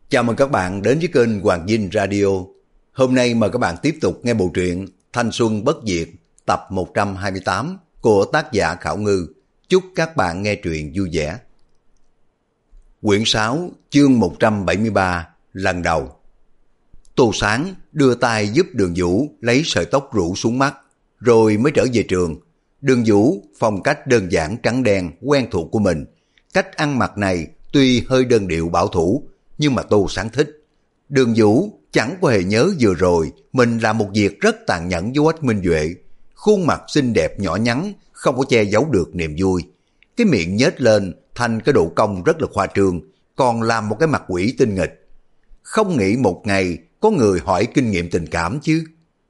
Chào mừng các bạn đến với kênh Hoàng Vinh Radio. Hôm nay mời các bạn tiếp tục nghe bộ truyện Thanh Xuân Bất Diệt tập 128 của tác giả Khảo Ngư. Chúc các bạn nghe truyện vui vẻ. Quyển 6 chương 173 lần đầu. Tô Sáng đưa tay giúp Đường Vũ lấy sợi tóc rủ xuống mắt, rồi mới trở về trường. Đường Vũ phong cách đơn giản trắng đen quen thuộc của mình. Cách ăn mặc này tuy hơi đơn điệu bảo thủ, nhưng mà Tô Sáng thích. Đường Vũ chẳng có hề nhớ vừa rồi mình làm một việc rất tàn nhẫn với Quách Minh Duệ. Khuôn mặt xinh đẹp nhỏ nhắn, không có che giấu được niềm vui. Cái miệng nhếch lên thành cái độ cong rất là khoa trương, còn làm một cái mặt quỷ tinh nghịch. Không nghĩ một ngày có người hỏi kinh nghiệm tình cảm chứ.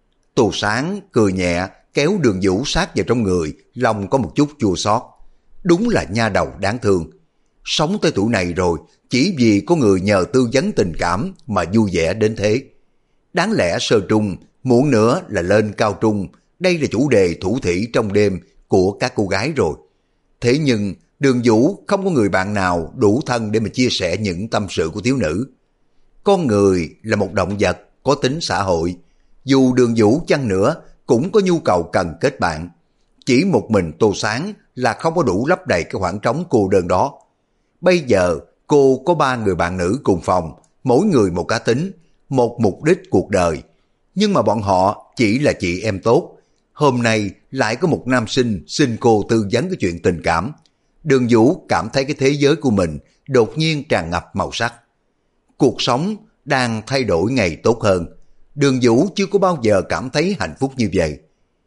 Tô Sáng cười nhẹ kéo Đường Vũ sát vào trong người, lòng có một chút chua xót. Đúng là nha đầu đáng thương. Sống tới tuổi này rồi, chỉ vì có người nhờ tư vấn tình cảm mà vui vẻ đến thế. Đáng lẽ sơ trung, muộn nữa là lên cao trung, đây là chủ đề thủ thỉ trong đêm của các cô gái rồi. Thế nhưng Đường Vũ không có người bạn nào đủ thân để mà chia sẻ những tâm sự của thiếu nữ. Con người là một động vật có tính xã hội, dù Đường Vũ chăng nữa cũng có nhu cầu cần kết bạn. Chỉ một mình Tô Sáng là không có đủ lấp đầy cái khoảng trống cô đơn đó. Bây giờ cô có 3 người bạn nữ cùng phòng, mỗi người một cá tính, một mục đích cuộc đời. Nhưng mà bọn họ chỉ là chị em tốt. Hôm nay lại có một nam sinh xin cô tư vấn cái chuyện tình cảm. Đường Vũ cảm thấy cái thế giới của mình đột nhiên tràn ngập màu sắc. Cuộc sống đang thay đổi ngày tốt hơn. Đường Vũ chưa có bao giờ cảm thấy hạnh phúc như vậy.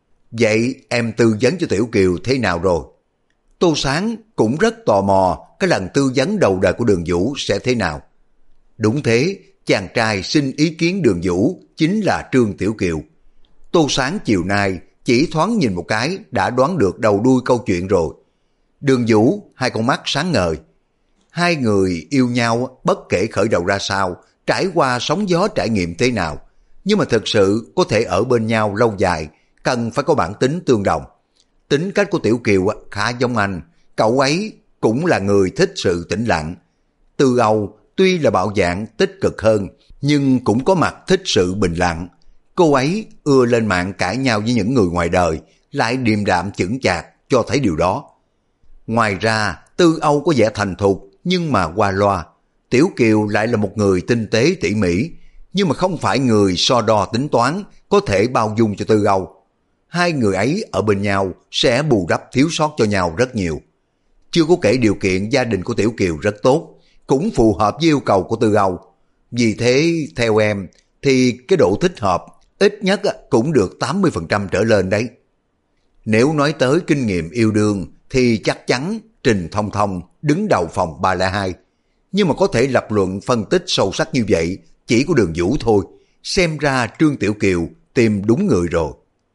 Vậy em tư vấn cho Tiểu Kiều thế nào rồi? Tô Sáng cũng rất tò mò cái lần tư vấn đầu đời của Đường Vũ sẽ thế nào. Đúng thế, chàng trai xin ý kiến Đường Vũ chính là Trương Tiểu Kiều. Tô Sáng chiều nay chỉ thoáng nhìn một cái đã đoán được đầu đuôi câu chuyện rồi. Đường Vũ hai con mắt sáng ngời. Hai người yêu nhau bất kể khởi đầu ra sao, trải qua sóng gió trải nghiệm thế nào, nhưng mà thực sự có thể ở bên nhau lâu dài, cần phải có bản tính tương đồng. Tính cách của Tiểu Kiều khá giống anh, cậu ấy cũng là người thích sự tĩnh lặng. Tư Âu tuy là bạo dạn tích cực hơn, nhưng cũng có mặt thích sự bình lặng. Cô ấy ưa lên mạng cãi nhau với những người ngoài đời, lại điềm đạm chững chạc cho thấy điều đó. Ngoài ra, Tư Âu có vẻ thành thục nhưng mà qua loa. Tiểu Kiều lại là một người tinh tế tỉ mỉ, nhưng mà không phải người so đo tính toán, có thể bao dung cho Tư Âu. Hai người ấy ở bên nhau sẽ bù đắp thiếu sót cho nhau rất nhiều. Chưa có kể điều kiện gia đình của Tiểu Kiều rất tốt, cũng phù hợp với yêu cầu của Tư Âu. Vì thế, theo em, thì cái độ thích hợp ít nhất cũng được 80% trở lên đấy. Nếu nói tới kinh nghiệm yêu đương thì chắc chắn Trình Thông Thông đứng đầu phòng 302. Nhưng mà có thể lập luận phân tích sâu sắc như vậy chỉ có Đường Vũ thôi. Xem ra Trương Tiểu Kiều tìm đúng người rồi.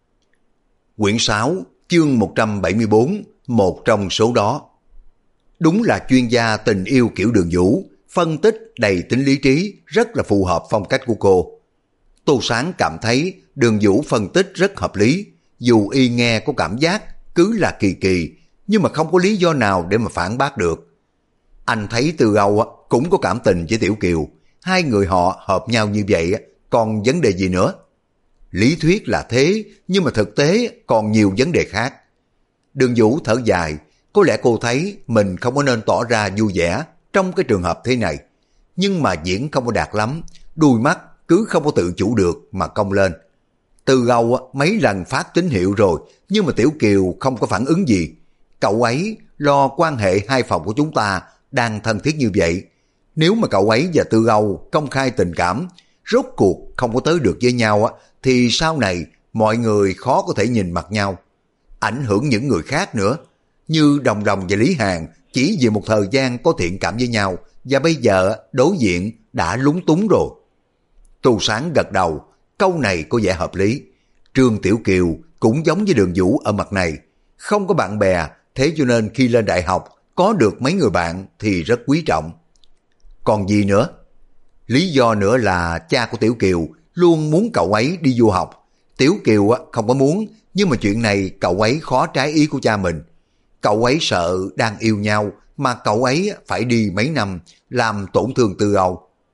Quyển 6, chương 174, một trong số đó. Đúng là chuyên gia tình yêu kiểu Đường Vũ, phân tích đầy tính lý trí, rất là phù hợp phong cách của cô. Tô Sáng cảm thấy Đường Vũ phân tích rất hợp lý, dù y nghe có cảm giác cứ là kỳ kỳ, nhưng mà không có lý do nào để mà phản bác được. Anh thấy Tư Âu cũng có cảm tình với Tiểu Kiều, hai người họ hợp nhau như vậy, còn vấn đề gì nữa? Lý thuyết là thế, nhưng mà thực tế còn nhiều vấn đề khác. Đường Vũ thở dài, có lẽ cô thấy mình không có nên tỏ ra vui vẻ trong cái trường hợp thế này. Nhưng mà diễn không có đạt lắm, đuôi mắt cứ không có tự chủ được mà cong lên. Từ Âu mấy lần phát tín hiệu rồi, nhưng mà Tiểu Kiều không có phản ứng gì. Cậu ấy lo quan hệ hai phòng của chúng ta đang thân thiết như vậy. Nếu mà cậu ấy và Tư Âu công khai tình cảm, rốt cuộc không có tới được với nhau thì sau này mọi người khó có thể nhìn mặt nhau. Ảnh hưởng những người khác nữa. Như Đồng Đồng và Lý Hàn chỉ vì một thời gian có thiện cảm với nhau và bây giờ đối diện đã lúng túng rồi. Tô Sáng gật đầu, câu này có vẻ hợp lý. Trương Tiểu Kiều cũng giống với Đường Vũ ở mặt này. Không có bạn bè, thế cho nên khi lên đại học có được mấy người bạn thì rất quý trọng. Còn gì nữa? Lý do nữa là cha của Tiểu Kiều luôn muốn cậu ấy đi du học. Tiểu Kiều không có muốn, nhưng mà chuyện này cậu ấy khó trái ý của cha mình. Cậu ấy sợ đang yêu nhau mà cậu ấy phải đi mấy năm làm tổn thương Tư Âu.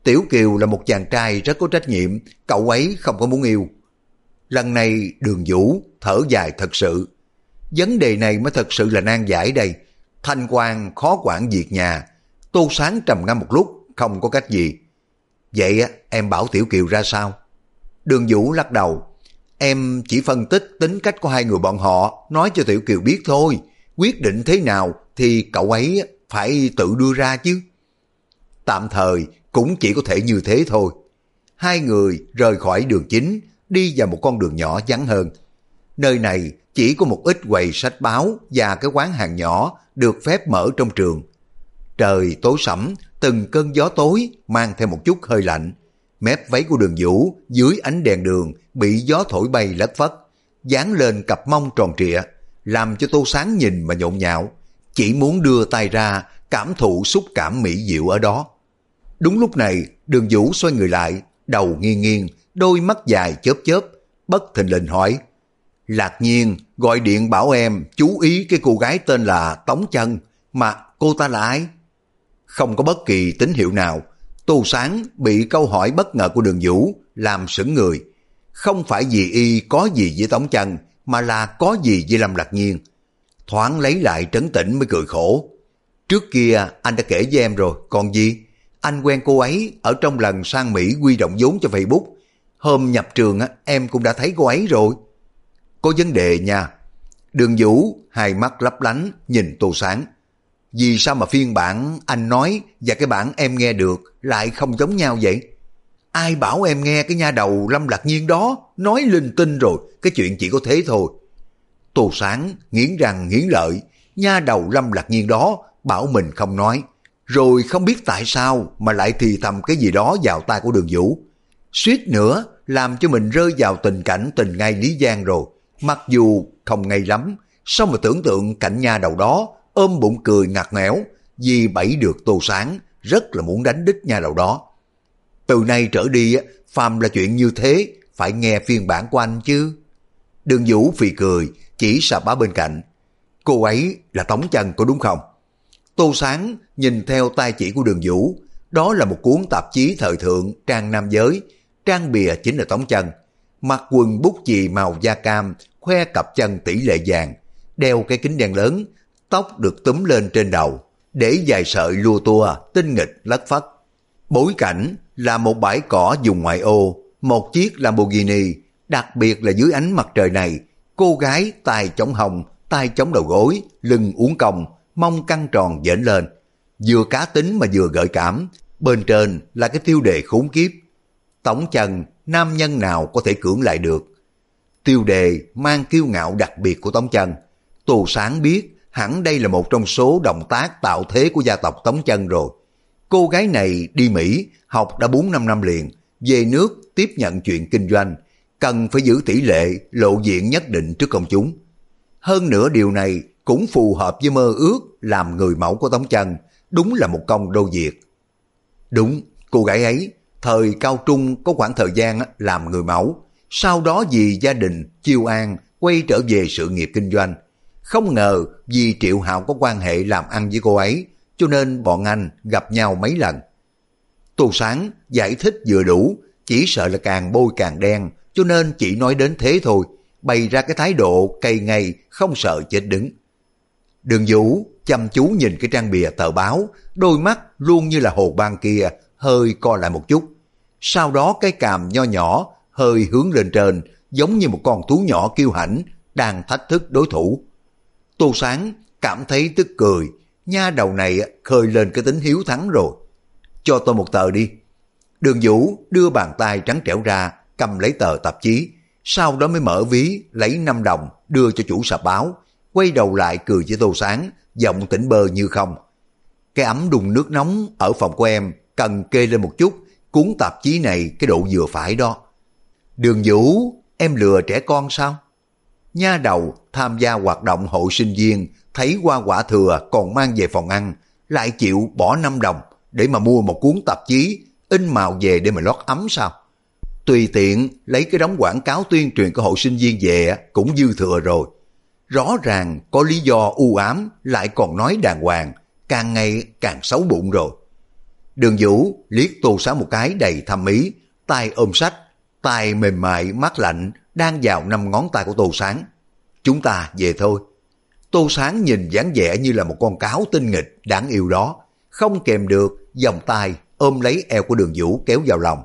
Tiểu Kiều là một chàng trai rất có trách nhiệm, cậu ấy không có muốn yêu. Lần này Đường Vũ thở dài thật sự. Vấn đề này mới thật sự là nan giải đây. Thanh Quang khó quản việc nhà. Tô Sáng trầm ngâm một lúc, không có cách gì. Vậy em bảo Tiểu Kiều ra sao? Đường Vũ lắc đầu. Em chỉ phân tích tính cách của hai người bọn họ, nói cho Tiểu Kiều biết thôi. Quyết định thế nào thì cậu ấy phải tự đưa ra chứ. Tạm thời cũng chỉ có thể như thế thôi. Hai người rời khỏi đường chính, đi vào một con đường nhỏ vắng hơn. Nơi này chỉ có một ít quầy sách báo và cái quán hàng nhỏ được phép mở trong trường. Trời tối sẫm, từng cơn gió tối mang theo một chút hơi lạnh. Mép váy của Đường Vũ dưới ánh đèn đường bị gió thổi bay lất phất, dán lên cặp mông tròn trịa, làm cho Tô Sáng nhìn mà nhộn nhạo, chỉ muốn đưa tay ra cảm thụ xúc cảm mỹ diệu ở đó. Đúng lúc này, Đường Vũ xoay người lại, đầu nghiêng nghiêng, đôi mắt dài chớp chớp, bất thình lình hỏi: Lạc Nhiên gọi điện bảo em chú ý cái cô gái tên là Tống Chân, mà cô ta là ai? Không có bất kỳ tín hiệu nào. Tô Sáng bị câu hỏi bất ngờ của Đường Vũ làm sững người. Không phải vì y có gì với Tống Chân, mà là có gì với Lâm Lạc Nhiên. Thoáng lấy lại trấn tĩnh mới cười khổ. Trước kia anh đã kể với em rồi, còn gì? Anh quen cô ấy ở trong lần sang Mỹ huy động vốn cho Facebook. Hôm nhập trường em cũng đã thấy cô ấy rồi. Có vấn đề nha. Đường Vũ hai mắt lấp lánh nhìn Tô Sáng. Vì sao mà phiên bản anh nói và cái bản em nghe được lại không giống nhau vậy? Ai bảo em nghe cái nha đầu Lâm Lạc Nhiên đó nói linh tinh rồi, cái chuyện chỉ có thế thôi. Tô Sáng nghiến răng nghiến lợi, nha đầu Lâm Lạc Nhiên đó bảo mình không nói, rồi không biết tại sao mà lại thì thầm cái gì đó vào tai của Đường Vũ. Suýt nữa làm cho mình rơi vào tình cảnh tình ngay Lý Giang rồi. Mặc dù không ngay lắm, sao mà tưởng tượng cảnh nha đầu đó ôm bụng cười ngặt nghẽo vì bẫy được Tô Sáng, rất là muốn đánh đích nha đầu đó. Từ nay trở đi, phàm là chuyện như thế, phải nghe phiên bản của anh chứ. Đường Vũ phì cười, chỉ Sa Bá bên cạnh. Cô ấy là Tống Chân có đúng không? Tô Sáng nhìn theo tay chỉ của Đường Vũ, đó là một cuốn tạp chí thời thượng trang nam giới, trang bìa chính là Tống Chân. Mặc quần bút chì màu da cam, khoe cặp chân tỷ lệ vàng, đeo cái kính đen lớn, tóc được túm lên trên đầu, để dài sợi lua tua, tinh nghịch lất phất. Bối cảnh là một bãi cỏ vùng ngoại ô, một chiếc Lamborghini, đặc biệt là dưới ánh mặt trời này, cô gái tay chống hông, tay chống đầu gối, lưng uốn cong, mông căng tròn dễn lên, vừa cá tính mà vừa gợi cảm. Bên trên là cái tiêu đề khốn kiếp: Tống Chân, nam nhân nào có thể cưỡng lại được. Tiêu đề mang kiêu ngạo đặc biệt của Tống Chân. Tô Sáng biết hẳn đây là một trong số động tác tạo thế của gia tộc Tống Chân rồi. Cô gái này đi Mỹ học đã 4-5 năm liền, về nước tiếp nhận chuyện kinh doanh, cần phải giữ tỷ lệ lộ diện nhất định trước công chúng. Hơn nữa điều này cũng phù hợp với mơ ước làm người mẫu của Tống Chân, đúng là một công đôi việc. Đúng, cô gái ấy thời cao trung có khoảng thời gian làm người mẫu, sau đó vì gia đình chiêu an quay trở về sự nghiệp kinh doanh. Không ngờ vì Triệu Hạo có quan hệ làm ăn với cô ấy, cho nên bọn anh gặp nhau mấy lần. Tô Sáng giải thích vừa đủ, chỉ sợ là càng bôi càng đen, cho nên chỉ nói đến thế thôi, bày ra cái thái độ cay ngay không sợ chết đứng. Đường Vũ chăm chú nhìn cái trang bìa tờ báo, đôi mắt luôn như là hồ ban kia hơi co lại một chút. Sau đó cái cằm nho nhỏ hơi hướng lên trên, giống như một con thú nhỏ kiêu hãnh đang thách thức đối thủ. Tô Sáng cảm thấy tức cười, nha đầu này khơi lên cái tính hiếu thắng rồi. Cho tôi một tờ đi. Đường Vũ đưa bàn tay trắng trẻo ra, cầm lấy tờ tạp chí, sau đó mới mở ví lấy 5 đồng đưa cho chủ sạp báo, quay đầu lại cười với Tô Sáng, giọng tỉnh bơ như không. Cái ấm đun nước nóng ở phòng của em cần kê lên một chút, cuốn tạp chí này cái độ vừa phải đó. Đường Vũ, em lừa trẻ con sao? Nha đầu tham gia hoạt động hội sinh viên, thấy hoa quả thừa còn mang về phòng ăn, lại chịu bỏ 5 đồng để mà mua một cuốn tạp chí in màu về để mà lót ấm sao? Tùy tiện lấy cái đống quảng cáo tuyên truyền của hội sinh viên về cũng dư thừa rồi. Rõ ràng có lý do u ám lại còn nói đàng hoàng, càng ngày càng xấu bụng rồi. Đường Vũ liếc Tô Sáng một cái đầy thâm ý, tay ôm sách, tay mềm mại mát lạnh đang vào 5 ngón tay của Tô Sáng. Chúng ta về thôi. Tô Sáng nhìn dáng vẻ như là một con cáo tinh nghịch đáng yêu đó, không kèm được, vòng tay ôm lấy eo của Đường Vũ kéo vào lòng.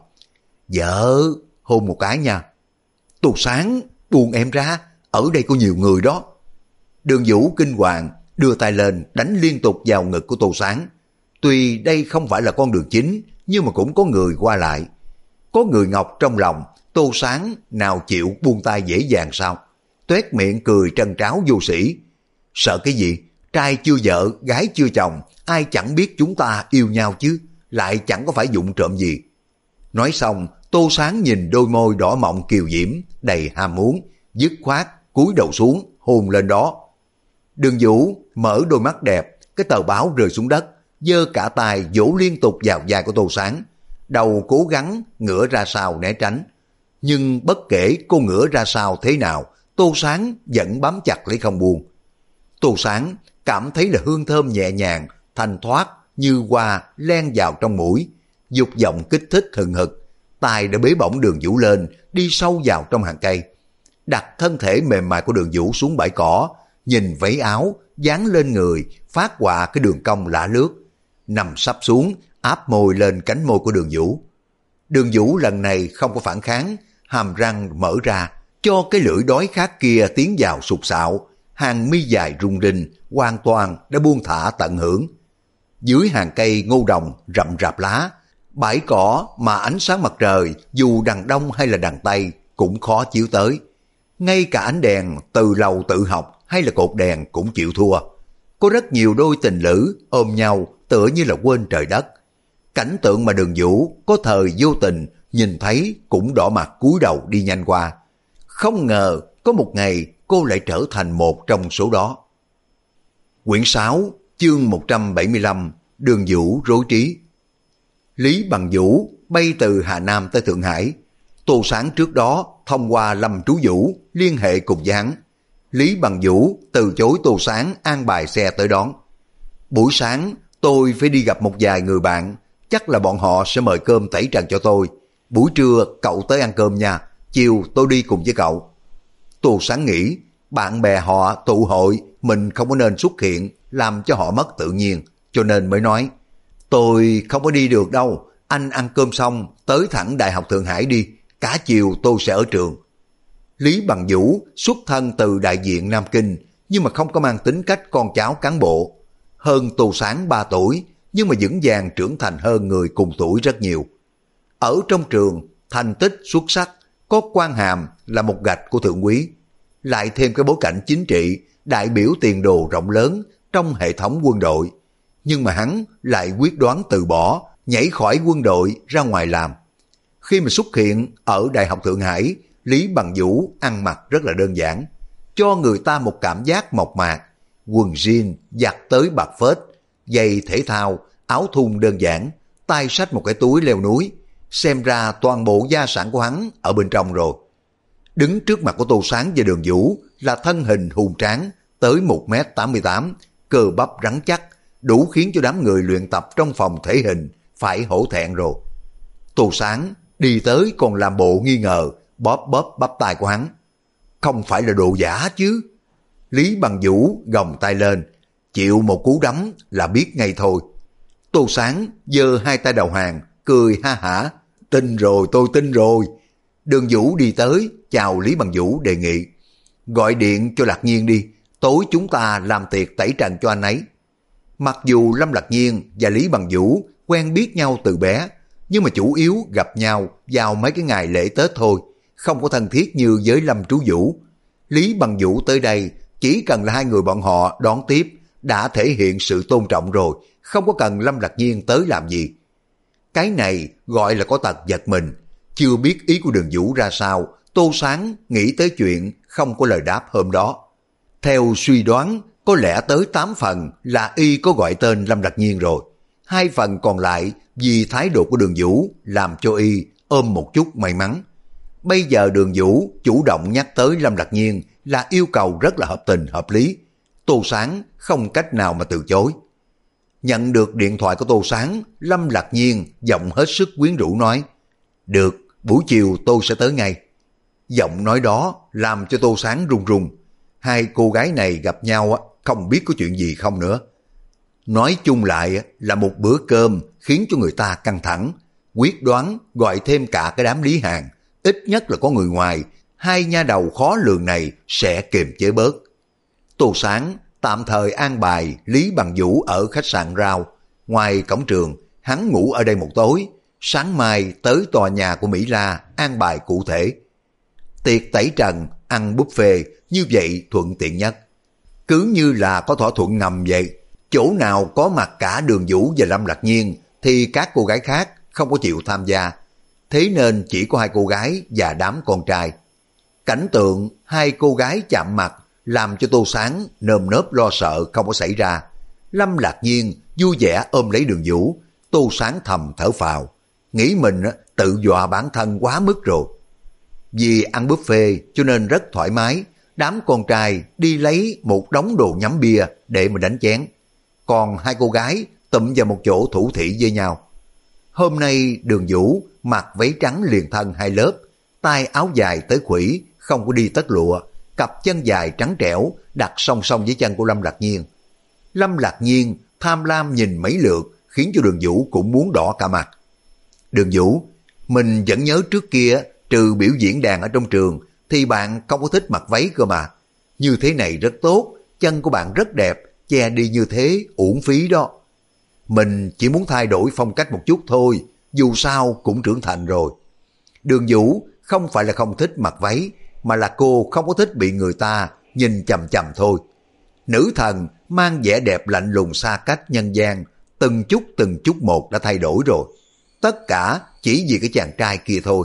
Vợ, hôn một cái nha. Tô Sáng, buông em ra, ở đây có nhiều người đó. Đường Vũ kinh hoàng, đưa tay lên đánh liên tục vào ngực của Tô Sáng. Tuy đây không phải là con đường chính, nhưng mà cũng có người qua lại. Có người ngọc trong lòng, Tô Sáng nào chịu buông tay dễ dàng sao? Toét miệng cười trân tráo vô sĩ. Sợ cái gì? Trai chưa vợ, gái chưa chồng, ai chẳng biết chúng ta yêu nhau chứ, lại chẳng có phải vụng trộm gì. Nói xong, Tô Sáng nhìn đôi môi đỏ mọng kiều diễm, đầy ham muốn, dứt khoát, cúi đầu xuống, hôn lên đó. Đường Vũ mở đôi mắt đẹp, cái tờ báo rơi xuống đất, giơ cả tay vỗ liên tục vào vai của Tô Sáng. Đầu cố gắng ngửa ra sau né tránh. Nhưng bất kể cô ngửa ra sau thế nào, Tô Sáng vẫn bám chặt lấy không buông. Tô Sáng cảm thấy là hương thơm nhẹ nhàng, thanh thoát như hoa len vào trong mũi, dục vọng kích thích hừng hực. Tài đã bế bổng Đường Vũ lên, đi sâu vào trong hàng cây. Đặt thân thể mềm mại của Đường Vũ xuống bãi cỏ, nhìn váy áo, dán lên người, phát họa cái đường cong lả lướt. Nằm sắp xuống, áp môi lên cánh môi của Đường Vũ. Đường Vũ lần này không có phản kháng, hàm răng mở ra, cho cái lưỡi đói khát kia tiến vào sụt sạo, hàng mi dài rung rinh, hoàn toàn đã buông thả tận hưởng. Dưới hàng cây ngô đồng rậm rạp lá, bãi cỏ mà ánh sáng mặt trời dù đằng đông hay là đằng tây cũng khó chiếu tới. Ngay cả ánh đèn từ lầu tự học hay là cột đèn cũng chịu thua. Có rất nhiều đôi tình lữ ôm nhau tựa như là quên trời đất. Cảnh tượng mà Đường Vũ có thời vô tình nhìn thấy cũng đỏ mặt cúi đầu đi nhanh qua. Không ngờ có một ngày cô lại trở thành một trong số đó. Quyển 6, chương 175, Đường Vũ rối trí. Lý Bằng Vũ bay từ Hà Nam tới Thượng Hải. Tô Sáng trước đó thông qua Lâm Trú Vũ liên hệ cùng với hắn. Lý Bằng Vũ từ chối Tô Sáng an bài xe tới đón. Buổi sáng tôi phải đi gặp một vài người bạn, chắc là bọn họ sẽ mời cơm tẩy trần cho tôi. Buổi trưa cậu tới ăn cơm nha, chiều tôi đi cùng với cậu. Tô Sáng nghĩ bạn bè họ tụ hội, mình không có nên xuất hiện làm cho họ mất tự nhiên, cho nên mới nói tôi không có đi được đâu, anh ăn cơm xong tới thẳng Đại học Thượng Hải đi, cả chiều tôi sẽ ở trường. Lý Bằng Vũ xuất thân từ đại diện Nam Kinh, nhưng mà không có mang tính cách con cháu cán bộ. Hơn Tô Sáng 3 tuổi, nhưng mà vững vàng trưởng thành hơn người cùng tuổi rất nhiều. Ở trong trường, thành tích xuất sắc, có quan hàm là một gạch của thượng úy. Lại thêm cái bối cảnh chính trị, đại biểu tiền đồ rộng lớn trong hệ thống quân đội. Nhưng mà hắn lại quyết đoán từ bỏ, nhảy khỏi quân đội ra ngoài làm. Khi mà xuất hiện ở Đại học Thượng Hải, Lý Bằng Vũ ăn mặc rất là đơn giản, cho người ta một cảm giác mộc mạc. Quần jean giặt tới bạc phết, giày thể thao, áo thun đơn giản, tay xách một cái túi leo núi. Xem ra toàn bộ gia sản của hắn ở bên trong rồi. Đứng trước mặt của Tô Sáng và Đường Vũ là thân hình hùng tráng tới 1m88, cơ bắp rắn chắc, đủ khiến cho đám người luyện tập trong phòng thể hình phải hổ thẹn rồi. Tô Sáng đi tới còn làm bộ nghi ngờ, bóp bóp bắp tay của hắn. Không phải là đồ giả chứ? Lý Bằng Vũ gồng tay lên, chịu một cú đấm là biết ngay thôi. Tô Sáng giơ hai tay đầu hàng, cười ha hả. Tin rồi, tôi tin rồi. Đường Vũ đi tới, chào Lý Bằng Vũ đề nghị. Gọi điện cho Lạc Nhiên đi, tối chúng ta làm tiệc tẩy trần cho anh ấy. Mặc dù Lâm Lạc Nhiên và Lý Bằng Vũ quen biết nhau từ bé, nhưng mà chủ yếu gặp nhau vào mấy cái ngày lễ Tết thôi, không có thân thiết như với Lâm Trú Vũ. Lý Bằng Vũ tới đây, chỉ cần là hai người bọn họ đón tiếp, đã thể hiện sự tôn trọng rồi, không có cần Lâm Lạc Nhiên tới làm gì. Cái này gọi là có tật giật mình. Chưa biết ý của Đường Vũ ra sao, Tô Sáng nghĩ tới chuyện không có lời đáp hôm đó. Theo suy đoán, có lẽ tới 8 phần là y có gọi tên Lâm Lạc Nhiên rồi. 2 phần còn lại vì thái độ của Đường Vũ làm cho y ôm một chút may mắn. Bây giờ Đường Vũ chủ động nhắc tới Lâm Lạc Nhiên là yêu cầu rất là hợp tình hợp lý. Tô Sáng không cách nào mà từ chối. Nhận được điện thoại của Tô Sáng, Lâm Lạc Nhiên giọng hết sức quyến rũ nói, được, buổi chiều tôi sẽ tới ngay. Giọng nói đó làm cho Tô Sáng run run. Hai cô gái này gặp nhau không biết có chuyện gì không nữa. Nói chung lại là một bữa cơm khiến cho người ta căng thẳng, quyết đoán gọi thêm cả cái đám Lý Hàn, ít nhất là có người ngoài, hai nha đầu khó lường này sẽ kiềm chế bớt. Tô Sáng tạm thời an bài Lý Bằng Vũ ở khách sạn Rao, ngoài cổng trường, hắn ngủ ở đây một tối, sáng mai tới tòa nhà của Mỹ La an bài cụ thể. Tiệc tẩy trần, ăn buffet, như vậy thuận tiện nhất. Cứ như là có thỏa thuận ngầm vậy, chỗ nào có mặt cả Đường Vũ và Lâm Lạc Nhiên thì các cô gái khác không có chịu tham gia. Thế nên chỉ có hai cô gái và đám con trai. Cảnh tượng hai cô gái chạm mặt làm cho Tô Sáng nơm nớp lo sợ không có xảy ra. Lâm Lạc Nhiên vui vẻ ôm lấy Đường Vũ, Tô Sáng thầm thở phào, nghĩ mình tự dọa bản thân quá mức rồi. Vì ăn buffet cho nên rất thoải mái, đám con trai đi lấy một đống đồ nhắm bia để mà đánh chén. Còn hai cô gái tụm vào một chỗ thủ thỉ với nhau. Hôm nay Đường Vũ mặc váy trắng liền thân hai lớp, tay áo dài tới khuỷu, không có đi tất lụa, cặp chân dài trắng trẻo đặt song song với chân của Lâm Lạc Nhiên. Lâm Lạc Nhiên tham lam nhìn mấy lượt khiến cho Đường Vũ cũng muốn đỏ cả mặt. Đường Vũ, mình vẫn nhớ trước kia trừ biểu diễn đàn ở trong trường thì bạn không có thích mặc váy cơ mà. Như thế này rất tốt, chân của bạn rất đẹp, che đi như thế uổng phí đó. Mình chỉ muốn thay đổi phong cách một chút thôi, dù sao cũng trưởng thành rồi. Đường Vũ không phải là không thích mặc váy, mà là cô không có thích bị người ta nhìn chằm chằm thôi. Nữ thần mang vẻ đẹp lạnh lùng xa cách nhân gian, từng chút một đã thay đổi rồi. Tất cả chỉ vì cái chàng trai kia thôi.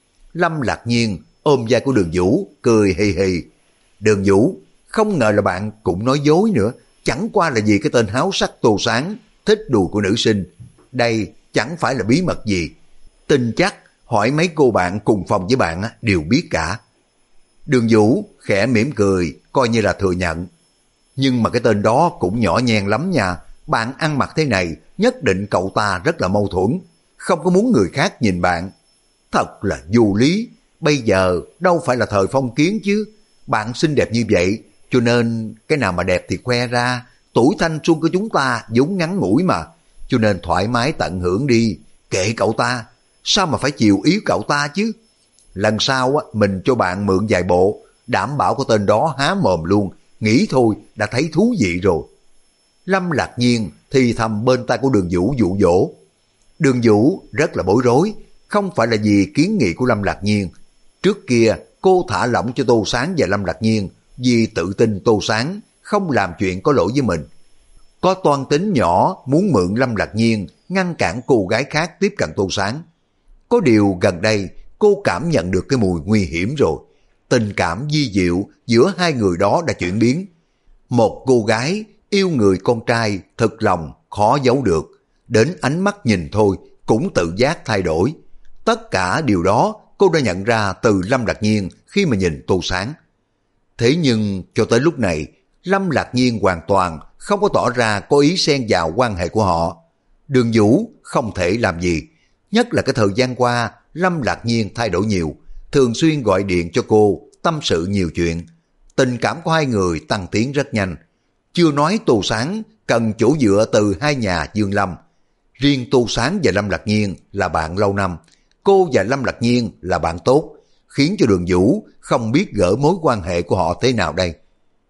Lâm Lạc Nhiên ôm vai của Đường Vũ, cười hì hì. Đường Vũ, không ngờ là bạn cũng nói dối nữa, chẳng qua là vì cái tên háo sắc Tô Sáng thích đùi của nữ sinh. Đây chẳng phải là bí mật gì. Tin chắc hỏi mấy cô bạn cùng phòng với bạn đều biết cả. Đường Vũ khẽ mỉm cười, coi như là thừa nhận. Nhưng mà cái tên đó cũng nhỏ nhen lắm nha. Bạn ăn mặc thế này, nhất định cậu ta rất là mâu thuẫn, không có muốn người khác nhìn bạn. Thật là vô lý, bây giờ đâu phải là thời phong kiến chứ. Bạn xinh đẹp như vậy, cho nên cái nào mà đẹp thì khoe ra. Tuổi thanh xuân của chúng ta vốn ngắn ngủi mà, cho nên thoải mái tận hưởng đi. Kệ cậu ta, sao mà phải chiều ý cậu ta chứ. Lần sau mình cho bạn mượn vài bộ, đảm bảo có tên đó há mồm luôn, nghĩ thôi đã thấy thú vị rồi. Lâm Lạc Nhiên thì thầm bên tai của Đường Vũ dụ dỗ. Đường Vũ rất là bối rối, không phải là vì kiến nghị của Lâm Lạc Nhiên. Trước kia cô thả lỏng cho Tô Sáng và Lâm Lạc Nhiên vì tự tin Tô Sáng không làm chuyện có lỗi với mình. Có toan tính nhỏ muốn mượn Lâm Lạc Nhiên ngăn cản cô gái khác tiếp cận Tô Sáng. Có điều gần đây cô cảm nhận được cái mùi nguy hiểm rồi. Tình cảm vi diệu giữa hai người đó đã chuyển biến. Một cô gái yêu người con trai thật lòng khó giấu được. Đến ánh mắt nhìn thôi cũng tự giác thay đổi. Tất cả điều đó cô đã nhận ra từ Lâm Lạc Nhiên khi mà nhìn Tô Sáng. Thế nhưng cho tới lúc này, Lâm Lạc Nhiên hoàn toàn không có tỏ ra có ý xen vào quan hệ của họ. Đường Vũ không thể làm gì. Nhất là cái thời gian qua, Lâm Lạc Nhiên thay đổi nhiều, thường xuyên gọi điện cho cô, tâm sự nhiều chuyện. Tình cảm của hai người tăng tiến rất nhanh. Chưa nói Tô Sáng cần chỗ dựa từ hai nhà Dương Lâm. Riêng Tô Sáng và Lâm Lạc Nhiên là bạn lâu năm, cô và Lâm Lạc Nhiên là bạn tốt, khiến cho Đường Vũ không biết gỡ mối quan hệ của họ thế nào đây.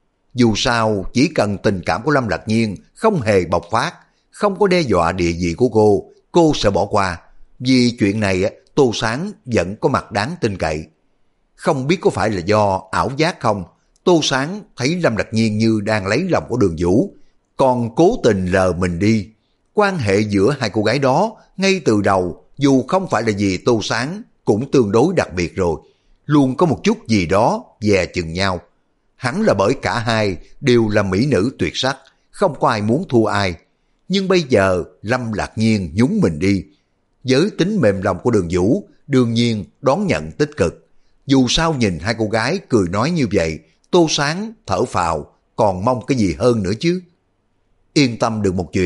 Dù sao, chỉ cần tình cảm của Lâm Lạc Nhiên không hề bộc phát, không có đe dọa địa vị của cô sẽ bỏ qua. Vì chuyện này, Tô Sáng vẫn có mặt đáng tin cậy. Không biết có phải là do ảo giác không, Tô Sáng thấy Lâm Lạc Nhiên như đang lấy lòng của Đường Vũ, còn cố tình lờ mình đi. Quan hệ giữa hai cô gái đó ngay từ đầu, dù không phải là vì Tô Sáng, cũng tương đối đặc biệt rồi. Luôn có một chút gì đó dè chừng nhau. Hẳn là bởi cả hai đều là mỹ nữ tuyệt sắc, không có ai muốn thua ai. Nhưng bây giờ Lâm Lạc Nhiên nhúng mình đi. Với tính mềm lòng của Đường Vũ, đương nhiên đón nhận tích cực. Dù sao nhìn hai cô gái cười nói như vậy, Tô Sáng thở phào, còn mong cái gì hơn nữa chứ. Yên tâm được một chuyện,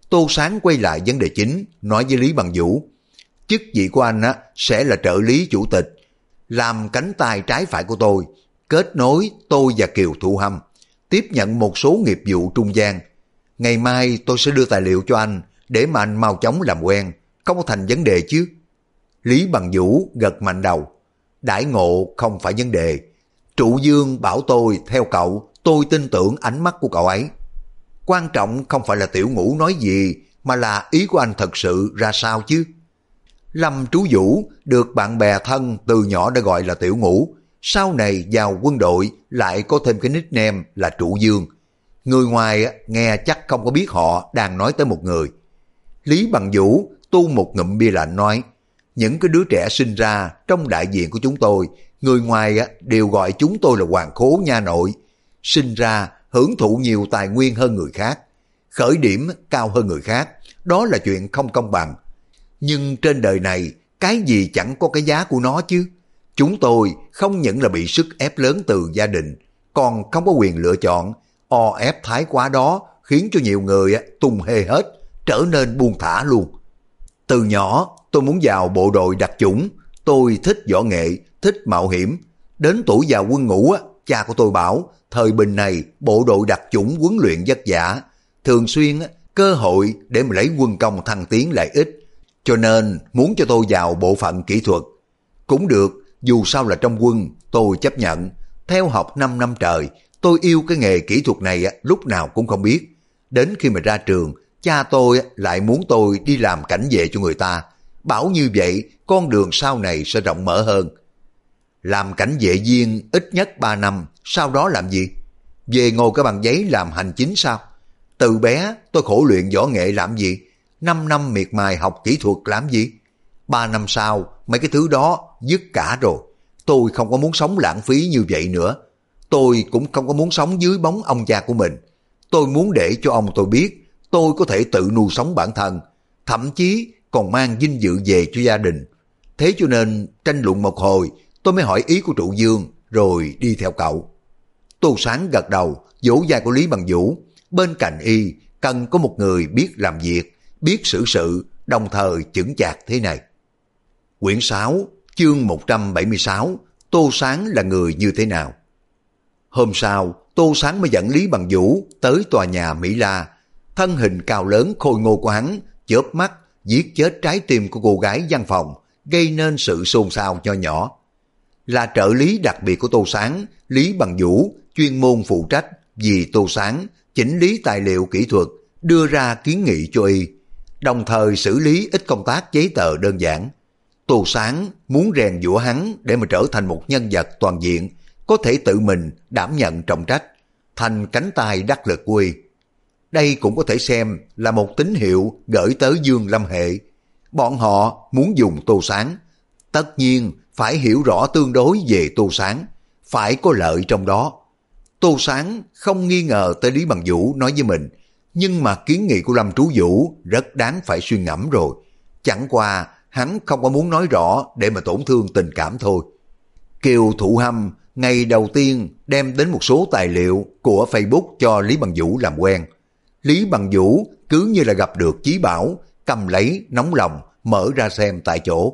Tô Sáng quay lại vấn đề chính, nói với Lý Bằng Vũ, chức vị của anh sẽ là trợ lý chủ tịch, làm cánh tay trái phải của tôi, kết nối tôi và Kiều Thụ Hâm, tiếp nhận một số nghiệp vụ trung gian. Ngày mai tôi sẽ đưa tài liệu cho anh, để mà anh mau chóng làm quen, không có thành vấn đề chứ. Lý Bằng Vũ gật mạnh đầu, đãi ngộ không phải vấn đề. Trụ Dương bảo tôi theo cậu, tôi tin tưởng ánh mắt của cậu ấy. Quan trọng không phải là Tiểu Ngũ nói gì, mà là ý của anh thật sự ra sao chứ. Lâm Trú Vũ được bạn bè thân từ nhỏ đã gọi là Tiểu Ngũ, sau này vào quân đội lại có thêm cái nickname là Trụ Dương. Người ngoài nghe chắc không có biết họ đang nói tới một người. Lý Bằng Vũ tu một ngụm bia lạnh nói, những cái đứa trẻ sinh ra trong đại diện của chúng tôi, người ngoài đều gọi chúng tôi là hoàng khố nha nội. Sinh ra hưởng thụ nhiều tài nguyên hơn người khác, khởi điểm cao hơn người khác, đó là chuyện không công bằng. Nhưng trên đời này, cái gì chẳng có cái giá của nó chứ. Chúng tôi không những là bị sức ép lớn từ gia đình, còn không có quyền lựa chọn, o ép thái quá đó khiến cho nhiều người tung hê hết, trở nên buông thả luôn. Từ nhỏ tôi muốn vào bộ đội đặc chủng, tôi thích võ nghệ, thích mạo hiểm. Đến tuổi vào quân ngũ, cha của tôi bảo, thời bình này bộ đội đặc chủng huấn luyện vất vả, thường xuyên cơ hội để mà lấy quân công thăng tiến lại ít, cho nên muốn cho tôi vào bộ phận kỹ thuật. Cũng được, dù sao là trong quân, tôi chấp nhận. Theo học 5 năm trời, tôi yêu cái nghề kỹ thuật này lúc nào cũng không biết. Đến khi mà ra trường, cha tôi lại muốn tôi đi làm cảnh vệ cho người ta. Bảo như vậy, con đường sau này sẽ rộng mở hơn. Làm cảnh vệ viên ít nhất 3 năm, sau đó làm gì? Về ngồi cái bằng giấy làm hành chính sao? Từ bé tôi khổ luyện võ nghệ làm gì? 5 năm miệt mài học kỹ thuật làm gì? 3 năm sau, mấy cái thứ đó dứt cả rồi. Tôi không có muốn sống lãng phí như vậy nữa. Tôi cũng không có muốn sống dưới bóng ông cha của mình. Tôi muốn để cho ông tôi biết tôi có thể tự nuôi sống bản thân, thậm chí còn mang vinh dự về cho gia đình. Thế cho nên tranh luận một hồi, tôi mới hỏi ý của Trụ Dương, rồi đi theo cậu. Tô Sáng gật đầu, vỗ vai của Lý Bằng Vũ. Bên cạnh y cần có một người biết làm việc, biết xử sự, đồng thời chững chạc thế này. Quyển 6, chương 176, Tô Sáng là người như thế nào? Hôm sau, Tô Sáng mới dẫn Lý Bằng Vũ tới tòa nhà Mỹ La. Thân hình cao lớn khôi ngô của hắn, chớp mắt, giết chết trái tim của cô gái văn phòng, gây nên sự xôn xao nho nhỏ. Là trợ lý đặc biệt của Tô Sáng, Lý Bằng Vũ chuyên môn phụ trách vì Tô Sáng chỉnh lý tài liệu kỹ thuật, đưa ra kiến nghị cho y, đồng thời xử lý ít công tác giấy tờ đơn giản. Tô Sáng muốn rèn giũa hắn để mà trở thành một nhân vật toàn diện, có thể tự mình đảm nhận trọng trách, thành cánh tay đắc lực của y. Đây cũng có thể xem là một tín hiệu gửi tới Dương Lâm Hệ. Bọn họ muốn dùng Tô Sáng, tất nhiên phải hiểu rõ tương đối về Tô Sáng, phải có lợi trong đó. Tô Sáng không nghi ngờ tới Lý Bằng Vũ nói với mình, nhưng mà kiến nghị của Lâm Trú Vũ rất đáng phải suy ngẫm rồi. Chẳng qua hắn không có muốn nói rõ để mà tổn thương tình cảm thôi. Kiều Thụ Hâm ngày đầu tiên đem đến một số tài liệu của Facebook cho Lý Bằng Vũ làm quen. Lý Bằng Vũ cứ như là gặp được chí bảo, cầm lấy nóng lòng mở ra xem tại chỗ.